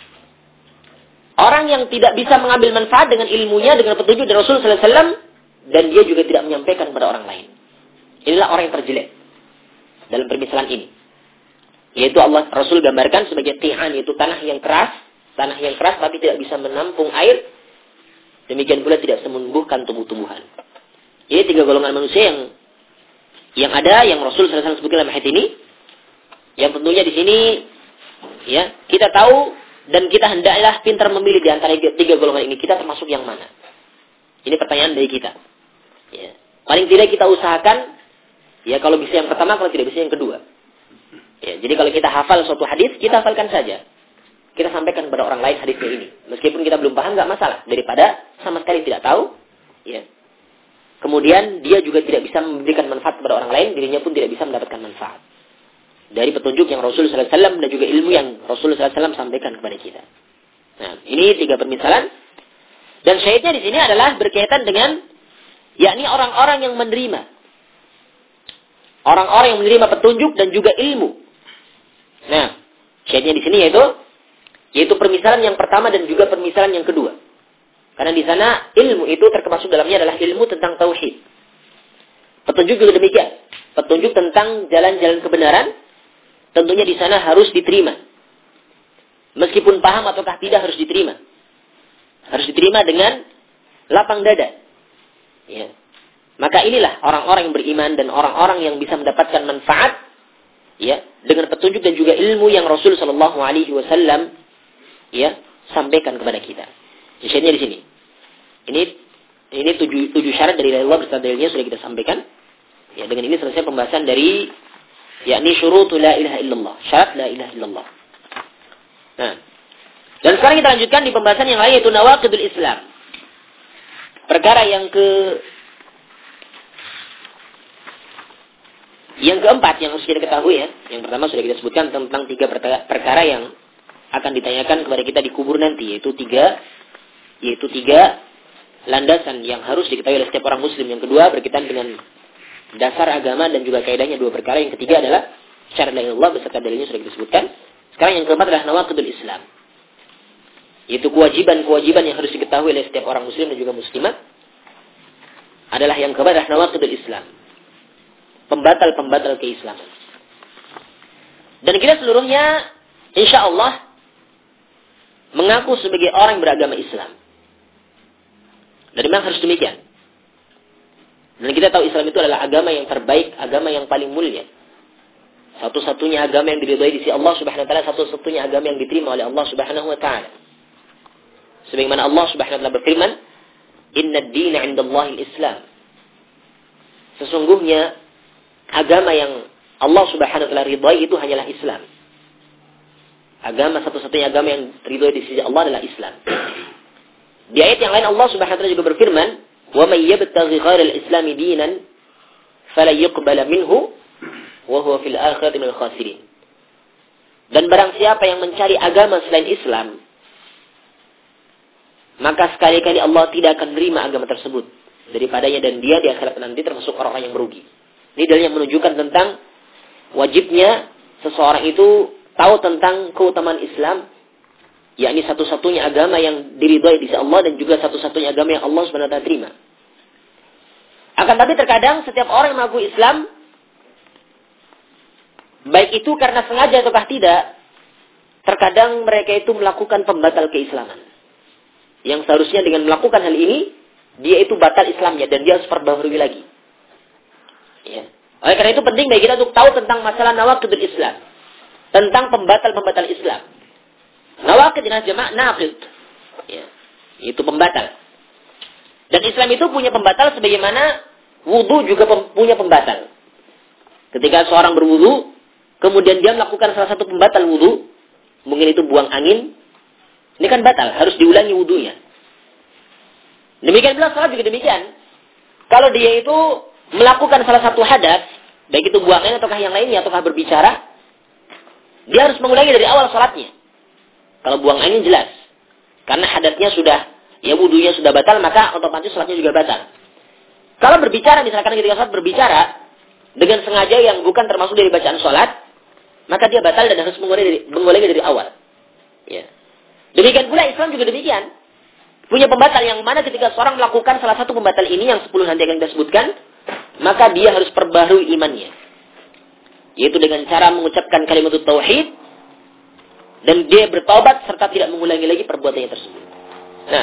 orang yang tidak bisa mengambil manfaat dengan ilmunya, dengan petunjuk dari Rasulullah sallallahu alaihi wasallam, dan dia juga tidak menyampaikan kepada orang lain. Inilah orang yang terjelek dalam permisalan ini. Yaitu Allah Rasul gambarkan sebagai ti'an, yaitu tanah yang keras, tanah yang keras tapi tidak bisa menampung air. Demikian pula tidak menumbuhkan tumbuh-tumbuhan. Ini tiga golongan manusia yang yang ada, yang Rasul sallallahu alaihi wasallam sebutkan dalam ayat ini. Yang tentunya di sini, ya, kita tahu dan kita hendaklah pintar memilih di antara tiga golongan ini. Kita termasuk yang mana? Ini pertanyaan dari kita. Ya. Paling tidak kita usahakan, ya, kalau bisa yang pertama, kalau tidak bisa yang kedua. Ya, jadi kalau kita hafal suatu hadis, kita hafalkan saja. Kita sampaikan kepada orang lain hadisnya ini. Meskipun kita belum paham, nggak masalah. Daripada sama sekali tidak tahu, ya. Kemudian dia juga tidak bisa memberikan manfaat kepada orang lain, dirinya pun tidak bisa mendapatkan manfaat dari petunjuk yang Rasulullah sallallahu alaihi wasallam dan juga ilmu yang Rasulullah sallallahu alaihi wasallam sampaikan kepada kita. Nah, ini tiga permisalan. Dan syahidnya di sini adalah berkaitan dengan, yakni orang-orang yang menerima, orang-orang yang menerima petunjuk dan juga ilmu. Nah, syahidnya di sini yaitu yaitu permisalan yang pertama dan juga permisalan yang kedua. Karena di sana ilmu itu termasuk dalamnya adalah ilmu tentang tauhid. Petunjuk juga demikian. Petunjuk tentang jalan-jalan kebenaran, tentunya di sana harus diterima. Meskipun paham ataukah tidak harus diterima. Harus diterima dengan lapang dada. Ya. Maka inilah orang-orang yang beriman dan orang-orang yang bisa mendapatkan manfaat, ya, dengan petunjuk dan juga ilmu yang Rasul sallallahu alaihi wasallam, ya, sampaikan kepada kita. Syahidnya di sini. Ini ini tujuh tujuh syarat dari Allah beserta dalilnya sudah kita sampaikan. Ya, dengan ini selesai pembahasan dari, yakni syurutu la ilaha illallah, syarat la ilaha illallah. Nah, dan sekarang kita lanjutkan di pembahasan yang lain, yaitu nawaqidul Islam. Perkara yang ke yang keempat yang harus kita ketahui, ya. Yang pertama sudah kita sebutkan tentang tiga perkara yang akan ditanyakan kepada kita di kubur nanti, yaitu tiga yaitu tiga landasan yang harus diketahui oleh setiap orang muslim. Yang kedua berkaitan dengan dasar agama dan juga kaidahnya dua perkara. Yang ketiga adalah syarat la ilaha illallah beserta dalilnya sudah disebutkan. Sekarang yang keempat adalah nawaqidul Islam. Yaitu kewajiban-kewajiban yang harus diketahui oleh setiap orang muslim dan juga muslimat. Adalah yang keempat adalah nawaqidul Islam. Pembatal-pembatal keislaman. Dan kita seluruhnya insyaallah mengaku sebagai orang yang beragama Islam. Dan memang harus demikian. Dan kita tahu Islam itu adalah agama yang terbaik, agama yang paling mulia. Satu-satunya agama yang diridhai di sisi Allah Subhanahu wa taala, satu-satunya agama yang diterima oleh Allah Subhanahu wa taala. Sebagaimana Allah Subhanahu wa taala berfirman, "Inna ad-dina 'indallahi al-Islam." Sesungguhnya agama yang Allah Subhanahu wa taala ridhai itu hanyalah Islam. Agama satu-satunya agama yang ridhai di sisi Allah adalah Islam. Di ayat yang lain Allah Subhanahu wa taala juga berfirman, "Wa may yabtaghi ghayra al-Islam dinan fala yuqbala minhu wa huwa fil akhirati minal khasirin." Dan barang siapa yang mencari agama selain Islam, maka sekali-kali Allah tidak akan menerima agama tersebut daripadanya, dan dia di akhirat nanti termasuk orang-orang yang merugi. Ini dalil yang menunjukkan tentang wajibnya seseorang itu tahu tentang keutamaan Islam, yakni satu-satunya agama yang diridhai di sisi Allah dan juga satu-satunya agama yang Allah Subhanahu wa taala terima. Akan tapi terkadang setiap orang yang mengaku Islam, baik itu karena sengaja ataukah tidak, terkadang mereka itu melakukan pembatal keislaman. Yang seharusnya dengan melakukan hal ini, dia itu batal Islamnya dan dia harus perbaharui lagi. Ya. Oleh karena itu penting bagi kita untuk tahu tentang masalah nawaqidul Islam, tentang pembatal-pembatal Islam. Nawaqid dengan jamak naqid. Ya. Itu pembatal. Dan Islam itu punya pembatal sebagaimana wudu juga pem- punya pembatal. Ketika seorang berwudu, kemudian dia melakukan salah satu pembatal wudu, mungkin itu buang angin, ini kan batal, harus diulangi wudunya. Demikian pula salat juga demikian. Kalau dia itu melakukan salah satu hadas, baik itu buang angin ataukah yang lainnya, ataukah berbicara, dia harus mengulangi dari awal salatnya. Kalau buang angin jelas. Karena hadasnya sudah, ya wudunya sudah batal, maka otomatis salatnya juga batal. Kalau berbicara, misalkan ketika salat berbicara, dengan sengaja yang bukan termasuk dari bacaan salat, maka dia batal dan harus mengulangi dari, mengulangi dari awal. Ya. Demikian pula Islam juga demikian. Punya pembatal yang mana ketika seorang melakukan salah satu pembatal ini, yang sepuluh nanti akan kita sebutkan, maka dia harus perbaharui imannya. Yaitu dengan cara mengucapkan kalimat tauhid, dan dia bertaubat serta tidak mengulangi lagi perbuatannya tersebut. Nah,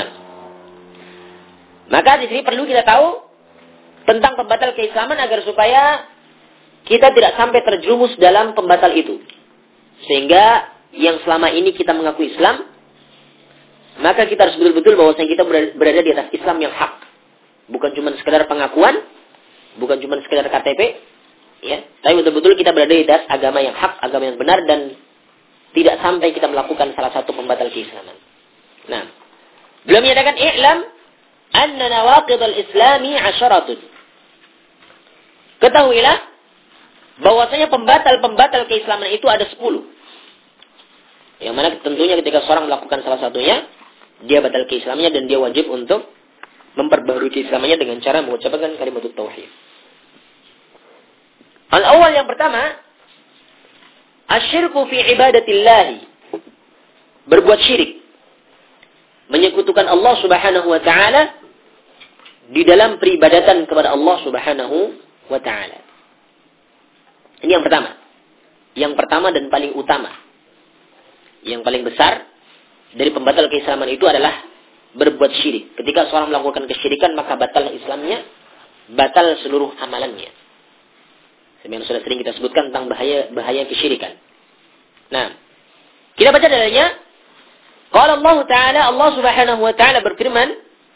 maka di sini perlu kita tahu tentang pembatal keislaman agar supaya kita tidak sampai terjerumus dalam pembatal itu. Sehingga yang selama ini kita mengaku Islam, maka kita harus betul-betul bahwasanya kita berada di atas Islam yang hak. Bukan cuma sekedar pengakuan, bukan cuma sekedar K T P, ya, tapi betul-betul kita berada di atas agama yang hak, agama yang benar, dan tidak sampai kita melakukan salah satu pembatal keislaman. Nah, beliau menyatakan i'lam anna nawaqid al-islami asyaratun. Ketahuilah bahwasanya pembatal-pembatal keislaman itu ada sepuluh. Yang mana tentunya ketika seorang melakukan salah satunya, dia batal keislamannya dan dia wajib untuk memperbarui keislamannya dengan cara mengucapkan kalimat tauhid. Al-awwal yang pertama, asyirku fi ibadatillah. Berbuat syirik. Menyekutukan Allah Subhanahu wa taala di dalam peribadatan kepada Allah Subhanahu wa taala. Ini yang pertama. Yang pertama dan paling utama. Yang paling besar dari pembatal keislaman itu adalah berbuat syirik. Ketika seorang melakukan kesyirikan, maka batal Islamnya, batal seluruh amalannya. Sebenarnya sudah sering kita sebutkan tentang bahaya bahaya kesyirikan. Nah, kita baca dalilnya. Qala Allah Ta'ala, Allah Subhanahu wa taala berfirman,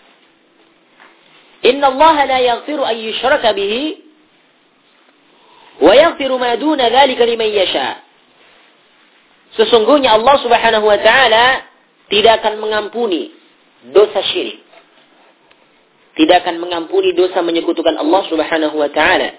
"Inna Allah la yaghfiru an yushraka bihi wa yaghfiru ma duna dzalika liman yasha." Sesungguhnya Allah Subhanahu wa taala tidak akan mengampuni dosa syirik. Tidak akan mengampuni dosa menyekutukan Allah Subhanahu wa taala.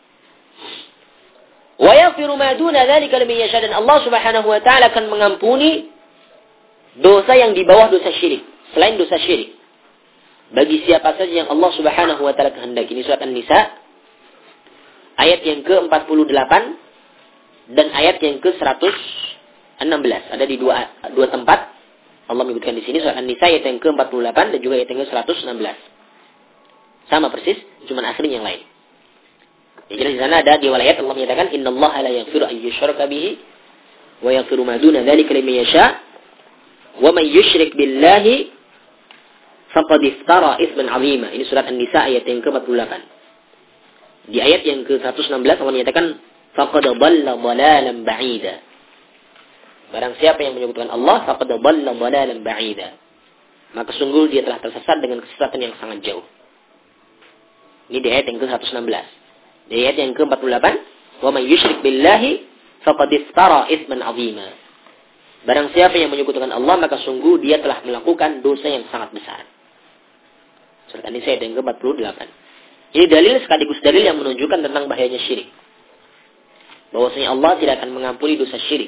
Wa yaghfiru ma duna dzalika liman yasha, dan Allah Subhanahu wa taala akan mengampuni dosa yang di bawah dosa syirik, selain dosa syirik, bagi siapa saja yang Allah Subhanahu wa taala kehendaki. Ini surat An-Nisa ayat yang ke empat puluh delapan dan ayat yang ke seratus enam belas. Ada di dua dua tempat Allah menyebutkan di sini, surat An-Nisa ayat yang ke empat puluh delapan dan juga ayat yang ke seratus enam belas. Sama persis, cuma akhirnya yang lain. Yang jelas di sana ada di ayat Allah menyatakan, "Innallaha la yaghfiru an yushraka bihi wa yaghfiru ma duna dzalika liman yasha wa man yusyrik billahi faqad iftara itsman 'azima." Ini surat An-Nisa ayat yang ke empat puluh delapan. Di ayat yang ke seratus enam belas Allah menyatakan, "Faqad dhalla dhalalan ba'ida." Barang siapa yang menyebutkan Allah, faqad dhalla dhalalan ba'ida, maka sungguh dia telah tersesat dengan kesesatan yang sangat jauh. Ini di ayat yang ke seratus enam belas. Di ayat yang ke empat puluh delapan, "Wa man yusyrik billahi faqad iftara itsman 'azima." Barang siapa yang menyekutukan Allah, maka sungguh dia telah melakukan dosa yang sangat besar. Surat An-Nisa ayat yang ke empat puluh delapan. Ini dalil sekaligus dalil yang menunjukkan tentang bahayanya syirik. Bahwasanya Allah tidak akan mengampuni dosa syirik.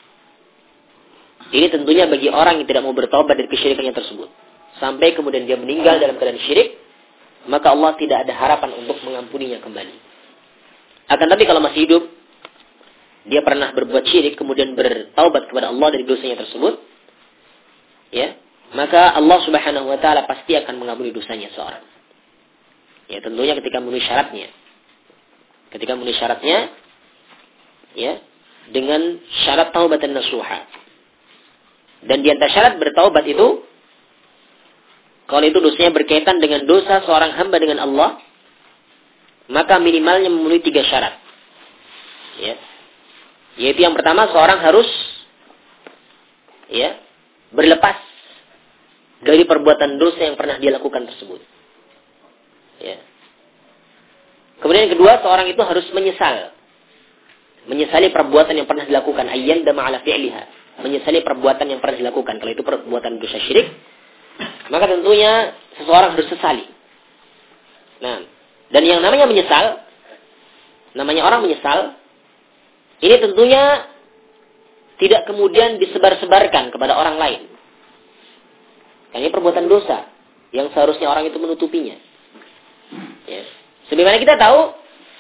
Ini tentunya bagi orang yang tidak mau bertaubat dari kesyirikannya tersebut. Sampai kemudian dia meninggal dalam keadaan syirik, maka Allah tidak ada harapan untuk mengampuninya kembali. Akan tapi kalau masih hidup, dia pernah berbuat syirik, kemudian bertaubat kepada Allah dari dosanya tersebut, ya, maka Allah Subhanahu wa taala pasti akan mengampuni dosanya seorang. Ya, tentunya ketika memenuhi syaratnya. Ketika memenuhi syaratnya, ya, dengan syarat taubatan nasuha. Dan di antara syarat bertaubat itu, kalau itu dosanya berkaitan dengan dosa seorang hamba dengan Allah, maka minimalnya memenuhi tiga syarat. Ya. Yaitu yang pertama, seorang harus, ya, berlepas dari perbuatan dosa yang pernah dia lakukan tersebut. Ya. Kemudian yang kedua, seorang itu harus menyesal. Menyesali perbuatan yang pernah dilakukan. Ayyandama ala fi'liha. Menyesali perbuatan yang pernah dilakukan. Kalau itu perbuatan dosa syirik, maka tentunya seseorang harus sesali. Nah, dan yang namanya menyesal, namanya orang menyesal, ini tentunya tidak kemudian disebar-sebarkan kepada orang lain. Karena ini perbuatan dosa yang seharusnya orang itu menutupinya. Ya. Sebagaimana kita tahu,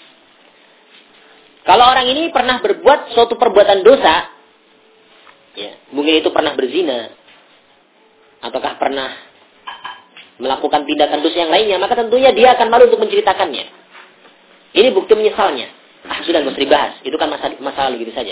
kalau orang ini pernah berbuat suatu perbuatan dosa, ya, mungkin itu pernah berzina, ataukah pernah melakukan tindakan dosa yang lainnya, maka tentunya dia akan malu untuk menceritakannya. Ini bukti menyesalnya. Ah, sudah nggak usah dibahas. Itu kan masa, masa lalu gitu saja.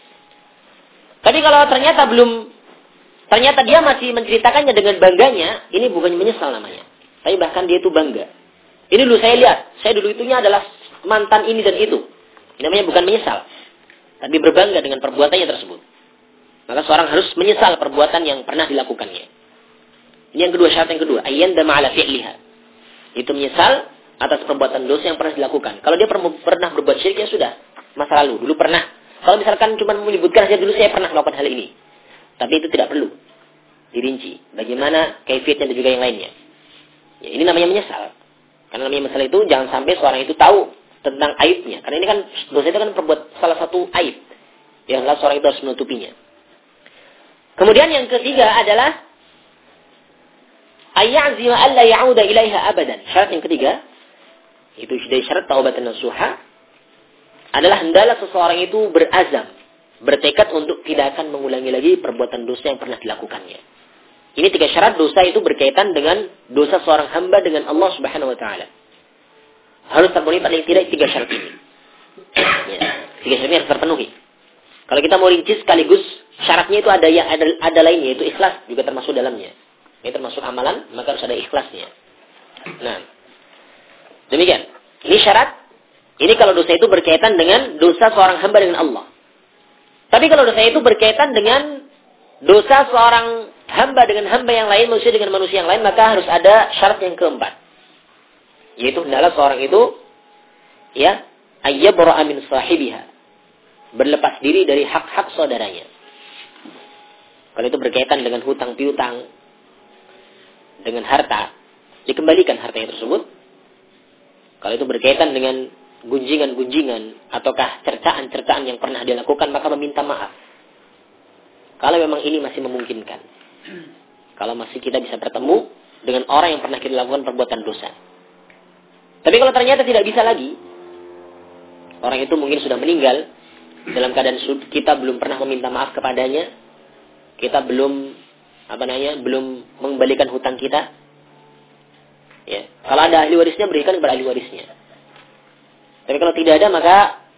Tapi kalau ternyata belum, ternyata dia masih menceritakannya dengan bangganya, ini bukan menyesal namanya. Tapi bahkan dia itu bangga. Ini dulu saya lihat, saya dulu itunya adalah mantan ini dan itu. Ini namanya bukan menyesal, tapi berbangga dengan perbuatannya tersebut. Maka seorang harus menyesal perbuatan yang pernah dilakukannya. Ini yang kedua, syarat yang kedua, ayyandama ala fi'liha. Itu menyesal atas perbuatan dosa yang pernah dilakukan. Kalau dia pernah berbuat syirik, ya sudah, masa lalu, dulu pernah. Kalau misalkan cuma menyebutkan saja dulu saya pernah melakukan hal ini. Tapi itu tidak perlu dirinci. Bagaimana kaifiatnya dan juga yang lainnya. Ya, ini namanya menyesal. Karena namanya masalah itu jangan sampai seorang itu tahu tentang aibnya. Karena ini kan dosa itu kan perbuat salah satu aib. Yang jelas seorang itu harus menutupinya. Kemudian yang ketiga adalah ayya'zima alla ya'uda ilaiha abadan. Syarat yang ketiga, itu dari syarat taubatan nasuha, adalah hendaklah seseorang itu berazam, bertekad untuk tidak akan mengulangi lagi perbuatan dosa yang pernah dilakukannya. Ini tiga syarat dosa itu berkaitan dengan dosa seorang hamba dengan Allah Subhanahu wa taala. Harus terpenuhi paling tidak tiga syarat ini. Ya, tiga syarat ini harus terpenuhi. Kalau kita mau rinci sekaligus syaratnya itu ada yang ada, ada lainnya, itu ikhlas juga termasuk dalamnya. Ini termasuk amalan, maka harus ada ikhlasnya. Nah, demikian. Ini syarat. Ini kalau dosa itu berkaitan dengan dosa seorang hamba dengan Allah. Tapi kalau dosa itu berkaitan dengan dosa seorang hamba dengan hamba yang lain, manusia dengan manusia yang lain, maka harus ada syarat yang keempat. Yaitu hendaklah seorang itu, ya, ayyabra'a min sahibiha. Berlepas diri dari hak-hak saudaranya. Kalau itu berkaitan dengan hutang piutang, dengan harta, dikembalikan hartanya tersebut. Kalau itu berkaitan dengan gunjingan-gunjingan ataukah cercaan-cercaan yang pernah dia lakukan, maka meminta maaf. Kalau memang ini masih memungkinkan. Kalau masih kita bisa bertemu dengan orang yang pernah kita lakukan perbuatan dosa. Tapi kalau ternyata tidak bisa lagi, orang itu mungkin sudah meninggal, dalam keadaan kita belum pernah meminta maaf kepadanya, kita belum apa namanya, belum mengembalikan hutang kita. Ya, kalau ada ahli warisnya, berikan kepada ahli warisnya. Tapi kalau tidak ada, maka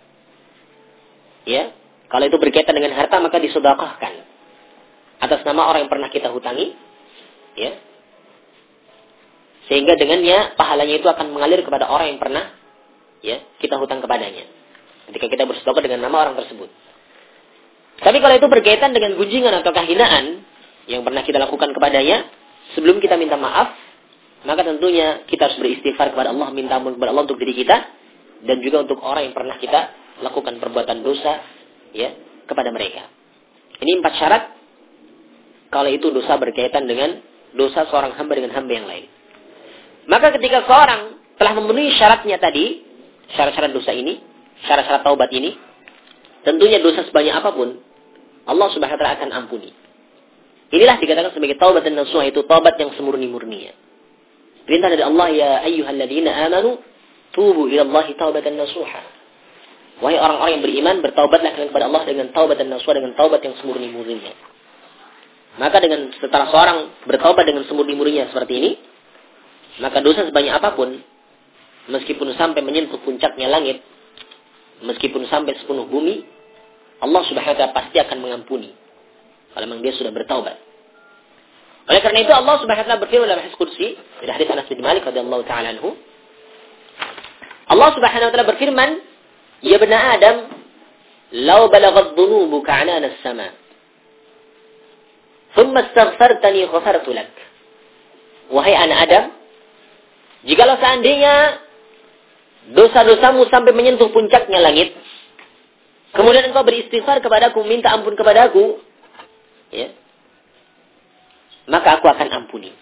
ya, kalau itu berkaitan dengan harta, maka disedekahkan atas nama orang yang pernah kita hutangi, ya, sehingga dengannya pahalanya itu akan mengalir kepada orang yang pernah, ya, kita hutang kepadanya. Ketika kita bersedekah dengan nama orang tersebut. Tapi kalau itu berkaitan dengan gunjingan atau kehinaan yang pernah kita lakukan kepadanya, sebelum kita minta maaf, maka tentunya kita harus beristighfar kepada Allah, minta ampun kepada Allah untuk diri kita. Dan juga untuk orang yang pernah kita lakukan perbuatan dosa, ya, kepada mereka. Ini empat syarat kalau itu dosa berkaitan dengan dosa seorang hamba dengan hamba yang lain. Maka ketika seorang telah memenuhi syaratnya tadi, syarat-syarat dosa ini, syarat-syarat taubat ini, tentunya dosa sebanyak apapun, Allah Subhanahu wa taala akan ampuni. Inilah dikatakan sebagai taubat dan nasuha, itu taubat yang semurni-murninya. Perintah dari Allah, ya ayyuhalladzina amanu tubu ilallahi taubatan nasuha. Wahai orang-orang yang beriman, bertaubatlah kalian kepada Allah dengan taubat dan nasuha, dengan taubat yang semurni-murninya. Maka dengan setelah seorang bertaubat dengan semurni-murninya seperti ini, maka dosa sebanyak apapun, meskipun sampai menyentuh puncaknya langit, meskipun sampai sepenuh bumi, Allah Subhanahu wa taala pasti akan mengampuni kalau memang dia sudah bertaubat. Oleh karena itu Allah Subhanahu wa taala berfirman dalam hadis qudsi, dari hadis Anas bin Malik radhiyallahu taala anhu, Allah Subhanahu wa taala berfirman, "Ya bani Adam, law balaghat dhunubuka 'anana as-sama, thumma astaghfartani ghafartu lak, wahai anak Adam, jikalau seandainya dosa-dosamu sampai menyentuh puncaknya langit, kemudian engkau beristighfar kepadaku, minta ampun kepadaku, ya, maka aku akan ampuni.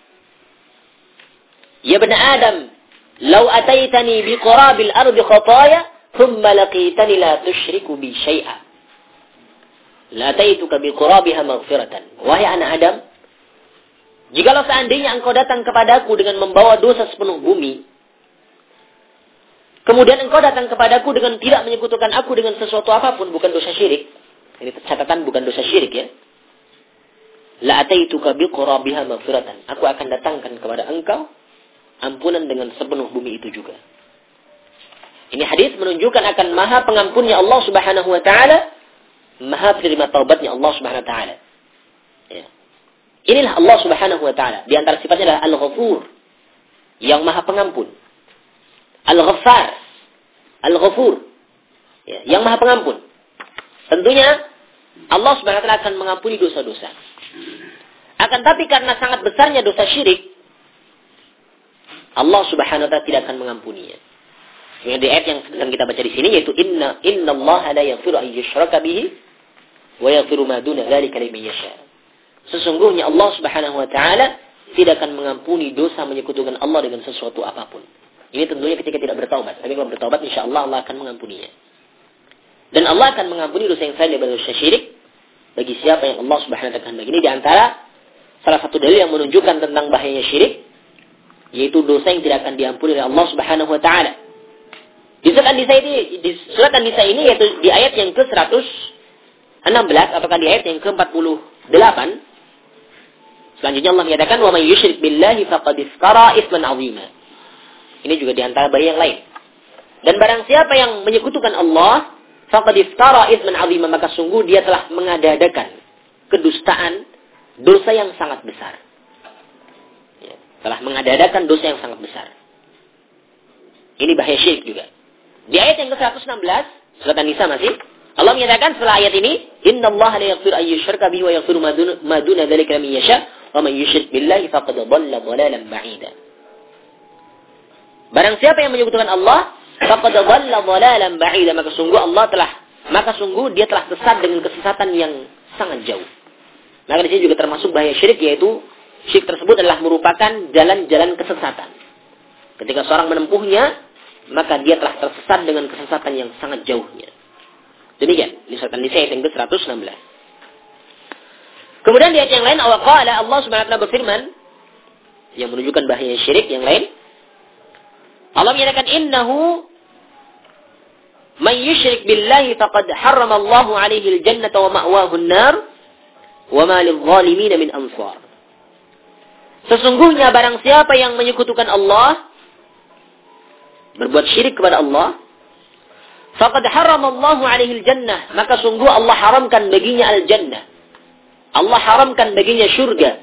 Ya bani Adam, lau ataitani biqurabil ardi khataya, thumma laqitani la tusyriku bi syai'a, la ataituka biqurabiha maghfiratan. Wahai anak Adam, jikalau seandainya engkau datang kepadaku dengan membawa dosa sepenuh bumi, kemudian engkau datang kepadaku dengan tidak menyekutukan aku dengan sesuatu apapun, bukan dosa syirik. Ini catatan bukan dosa syirik ya. La ataituka biqurabiha maghfiratan. Aku akan datangkan kepada engkau ampunan dengan sepenuh bumi itu juga. Ini hadis menunjukkan akan maha pengampunnya Allah Subhanahu wa taala, maha penerima taubatnya Allah Subhanahu wa taala. Ya. Inilah Allah Subhanahu wa taala. Di antara sifatnya adalah Al-Ghafur, yang maha pengampun. Al-Ghaffar, Al-Ghafur, ya, yang maha pengampun. Tentunya Allah Subhanahu wa taala akan mengampuni dosa-dosa. Akan tapi karena sangat besarnya dosa syirik, Allah Subhanahu wa taala tidak akan mengampuninya. Yang di ayat yang sedang kita baca di sini yaitu inna innallaha la yaghfiru an yushraka bihi wa yaghfiru ma duna dzalika liman yasha. Sesungguhnya Allah Subhanahu wa taala tidak akan mengampuni dosa menyekutukan Allah dengan sesuatu apapun. Ini tentunya ketika tidak bertaubat. Tapi kalau bertaubat insyaallah Allah akan mengampuninya. Dan Allah akan mengampuni dosa yang selain daripada dosa syirik bagi siapa yang Allah Subhanahu wa taala kehendaki. Ini di antara salah satu dalil yang menunjukkan tentang bahayanya syirik, yaitu dosa yang tidak akan diampuni oleh Allah Subhanahu wa taala. Di surat An-Nisa ini, di surat An-Nisa ini yaitu di ayat yang ke seratus enam belas ataukah di ayat yang ke empat puluh delapan. Selanjutnya Allah menyatakan wa may yusyrik billahi faqad iftara itsman 'azima. Ini juga di antara bahaya yang lain. Dan barang siapa yang menyekutukan Allah, faqad iftara itsman 'azima, maka sungguh dia telah mengada-adakan kedustaan, dosa yang sangat besar. Ya, telah mengada-adakan dosa yang sangat besar. Ini bahaya syirik juga. Di ayat yang ke seratus enam belas, surat An-Nisa masih, Allah menyatakan setelah ayat ini, innallaha la yaghfiru an yushraka bihi wa yaghfiru ma duna dzalika liman yasha, wa man yusyrik billahi faqad dhalla dhalalan ba'ida. Barang siapa yang menyekutukan Allah, faqad dhalla dhalalan ba'ida, maka sungguh Allah telah maka sungguh dia telah sesat dengan kesesatan yang sangat jauh. Maka di sini juga termasuk bahaya syirik, yaitu syirik tersebut adalah merupakan jalan-jalan kesesatan. Ketika seorang menempuhnya, maka dia telah tersesat dengan kesesatan yang sangat jauhnya. Demikian, di surat An-Nisa ayat yang ke seratus enam belas. Kemudian di ayat yang lain, Allah Allah Subhanahu wa taala berfirman yang menunjukkan bahaya syirik yang lain. Allah menyatakan innahu man yusyrik billahi faqad harrama Allahu 'alaihi al-jannata wa ma'wahu an-nar wa ma lil-zalimin min ansar. Sesungguhnya barang siapa yang menyekutukan Allah, berbuat syirik kepada Allah, faqad harrama Allahu 'alaihi al-jannah, maka sungguh Allah haramkan baginya al-jannah. Allah haramkan baginya surga.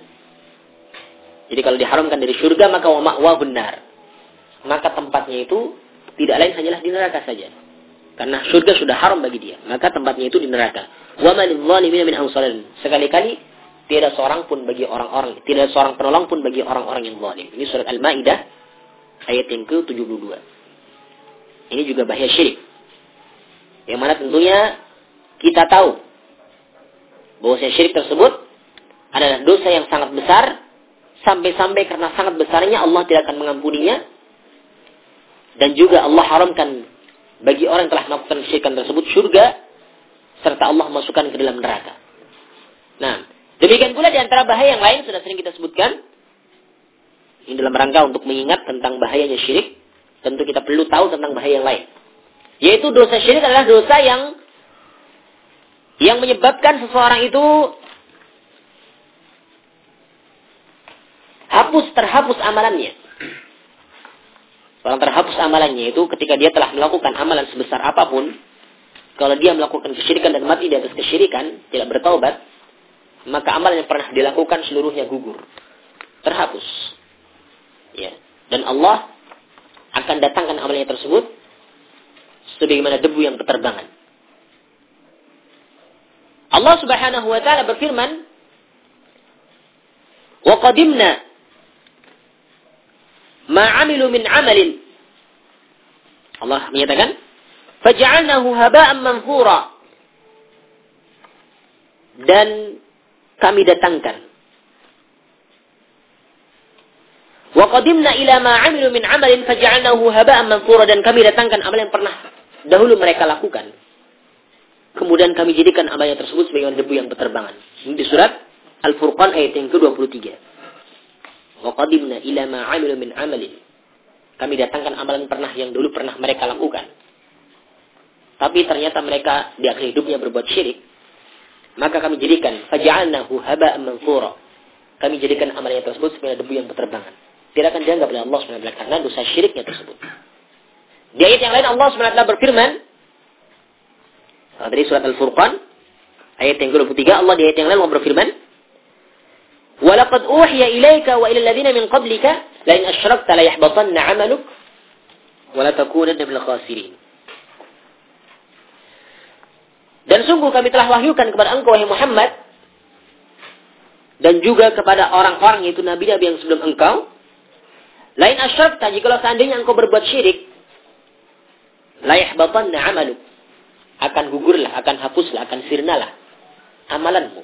Jadi kalau diharamkan dari surga, maka wa ma'wahun nar, maka tempatnya itu tidak lain hanyalah di neraka saja. Karena surga sudah haram bagi dia, maka tempatnya itu di neraka. Wa ma lil-zalimin min ansar. Sekali-kali tidak seorang pun bagi orang-orang, tidak seorang penolong pun bagi orang-orang yang zalim. Ini surat Al-Maidah ayat yang ke tujuh puluh dua. Ini juga bahaya syirik. Yang mana tentunya kita tahu bahwa syirik tersebut adalah dosa yang sangat besar, sampai-sampai karena sangat besarnya Allah tidak akan mengampuninya. Dan juga Allah haramkan bagi orang yang telah melakukan syirikan tersebut surga, serta Allah masukkan ke dalam neraka. Nah, demikian pula di antara bahaya yang lain sudah sering kita sebutkan. Ini dalam rangka untuk mengingat tentang bahayanya syirik, tentu kita perlu tahu tentang bahaya yang lain. Yaitu dosa syirik adalah dosa yang yang menyebabkan seseorang itu hapus terhapus amalannya. Orang terhapus amalannya itu ketika dia telah melakukan amalan sebesar apapun, kalau dia melakukan kesyirikan dan mati di atas kesyirikan, tidak bertaubat, maka amalan yang pernah dilakukan seluruhnya gugur, terhapus. Ya. Dan Allah akan datangkan amalnya tersebut sebagaimana debu yang berterbangan. Allah Subhanahu wa taala berfirman, "Wa qadimna ma 'amilu min 'amalin. Allah menyatakan, faj'alnahu haba'an manthura. Dan kami datangkan. Wa qadimna ila ma 'amilu min 'amalin faj'alnahu haba'an manthura, dan kami datangkan amal yang pernah dahulu mereka lakukan. Kemudian kami jadikan amalnya tersebut sebagai debu yang berterbangan. Ini di surat Al-Furqan ayat yang ke dua puluh tiga. Wa qadimna ila ma 'amilu min 'amalin. Kami datangkan amalan pernah yang dulu pernah mereka lakukan. Tapi ternyata mereka di akhir hidupnya berbuat syirik. Maka kami jadikan faj'alnahu haba'an manthura. Kami jadikan amalnya tersebut sebagai debu yang berterbangan. Tidak akan dianggap oleh Allah subhanahu wa taala karena dosa syiriknya tersebut. Di ayat yang lain Allah subhanahu wa taala berfirman, dari surat Al-Furqan ayat yang ke dua puluh tiga, Allah di ayat yang lain Allah berfirman, "Wa laqad uhiya ilaika wa ila alladziina min qablika la in asyrakta la yahbatanna 'amaluk wa la takunanna minal khasirin." Dan sungguh kami telah wahyukan kepada engkau wahai Muhammad dan juga kepada orang-orang yaitu nabi-nabi yang sebelum engkau, lain asyrakta, jikalau seandainya engkau berbuat syirik, la yahbatanna 'amaluk, akan gugurlah, akan hapuslah, akan sirnalah amalanmu.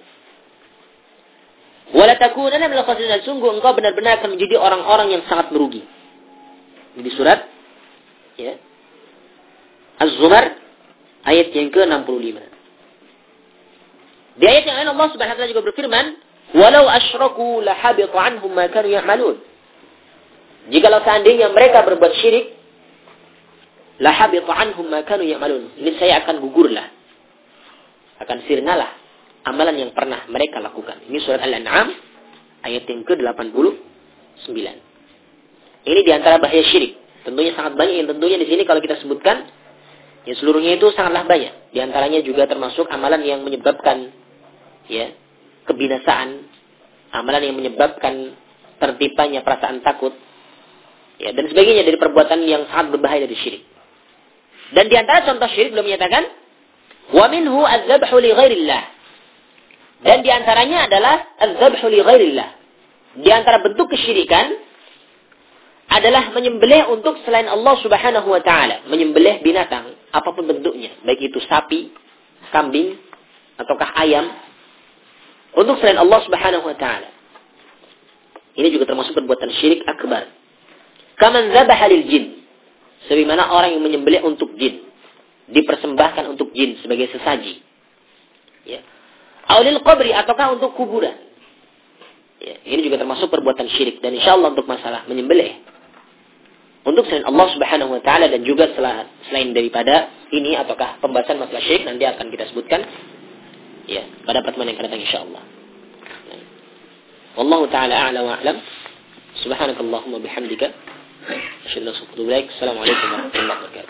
Wala takunanna minal khasirin, dan sungguh engkau benar-benar akan menjadi orang-orang yang sangat merugi. Di surat ya, Az-Zumar ayat yang ke enam puluh lima. Di ayat yang lain Allah Subhanahu wa taala juga berfirman, "Walau asyraku lahabita 'anhum ma kanu ya'malun." Jikalau seandainya mereka berbuat syirik, lahabita 'anhum ma kanu ya'malun, niscaya akan gugurlah, akan sirnalah amalan yang pernah mereka lakukan. Ini surat Al-An'am ayat yang ke delapan puluh sembilan. Ini di antara bahaya syirik. Tentunya sangat banyak yang tentunya di sini kalau kita sebutkan, ya seluruhnya itu sangatlah banyak. Di antaranya juga termasuk amalan yang menyebabkan ya kebinasaan, amalan yang menyebabkan tertimpanya perasaan takut, ya dan sebagainya dari perbuatan yang sangat berbahaya dari syirik. Dan di antara contoh syirik belum menyatakan, wa minhu az-zabhu li ghairillah. Dan di antaranya adalah az-zabhu li ghairillah. Di antara bentuk kesyirikan adalah menyembelih untuk selain Allah Subhanahu wa taala, menyembelih binatang apapun bentuknya, baik itu sapi, kambing ataukah ayam, untuk selain Allah Subhanahu wa taala. Ini juga termasuk perbuatan syirik akbar. Kaman dzabaha lil jin, sebagaimana orang yang menyembelih untuk jin, dipersembahkan untuk jin sebagai sesaji. Ya. Aulil qabri, ataukah untuk kuburan. Ya, ini juga termasuk perbuatan syirik, dan insyaallah untuk masalah menyembelih untuk selain Allah Subhanahu wa taala dan juga selain daripada ini ataukah pembahasan masalah syirik nanti akan kita sebutkan ya pada pertemuan yang akan datang insyaallah. Nah. Wallahu taala a'la wa a'lam. Subhanakallahumma bihamdika asyhadu an la ilaha illa anta astaghfiruka wa atubu ilaik. Assalamualaikum warahmatullahi wabarakatuh.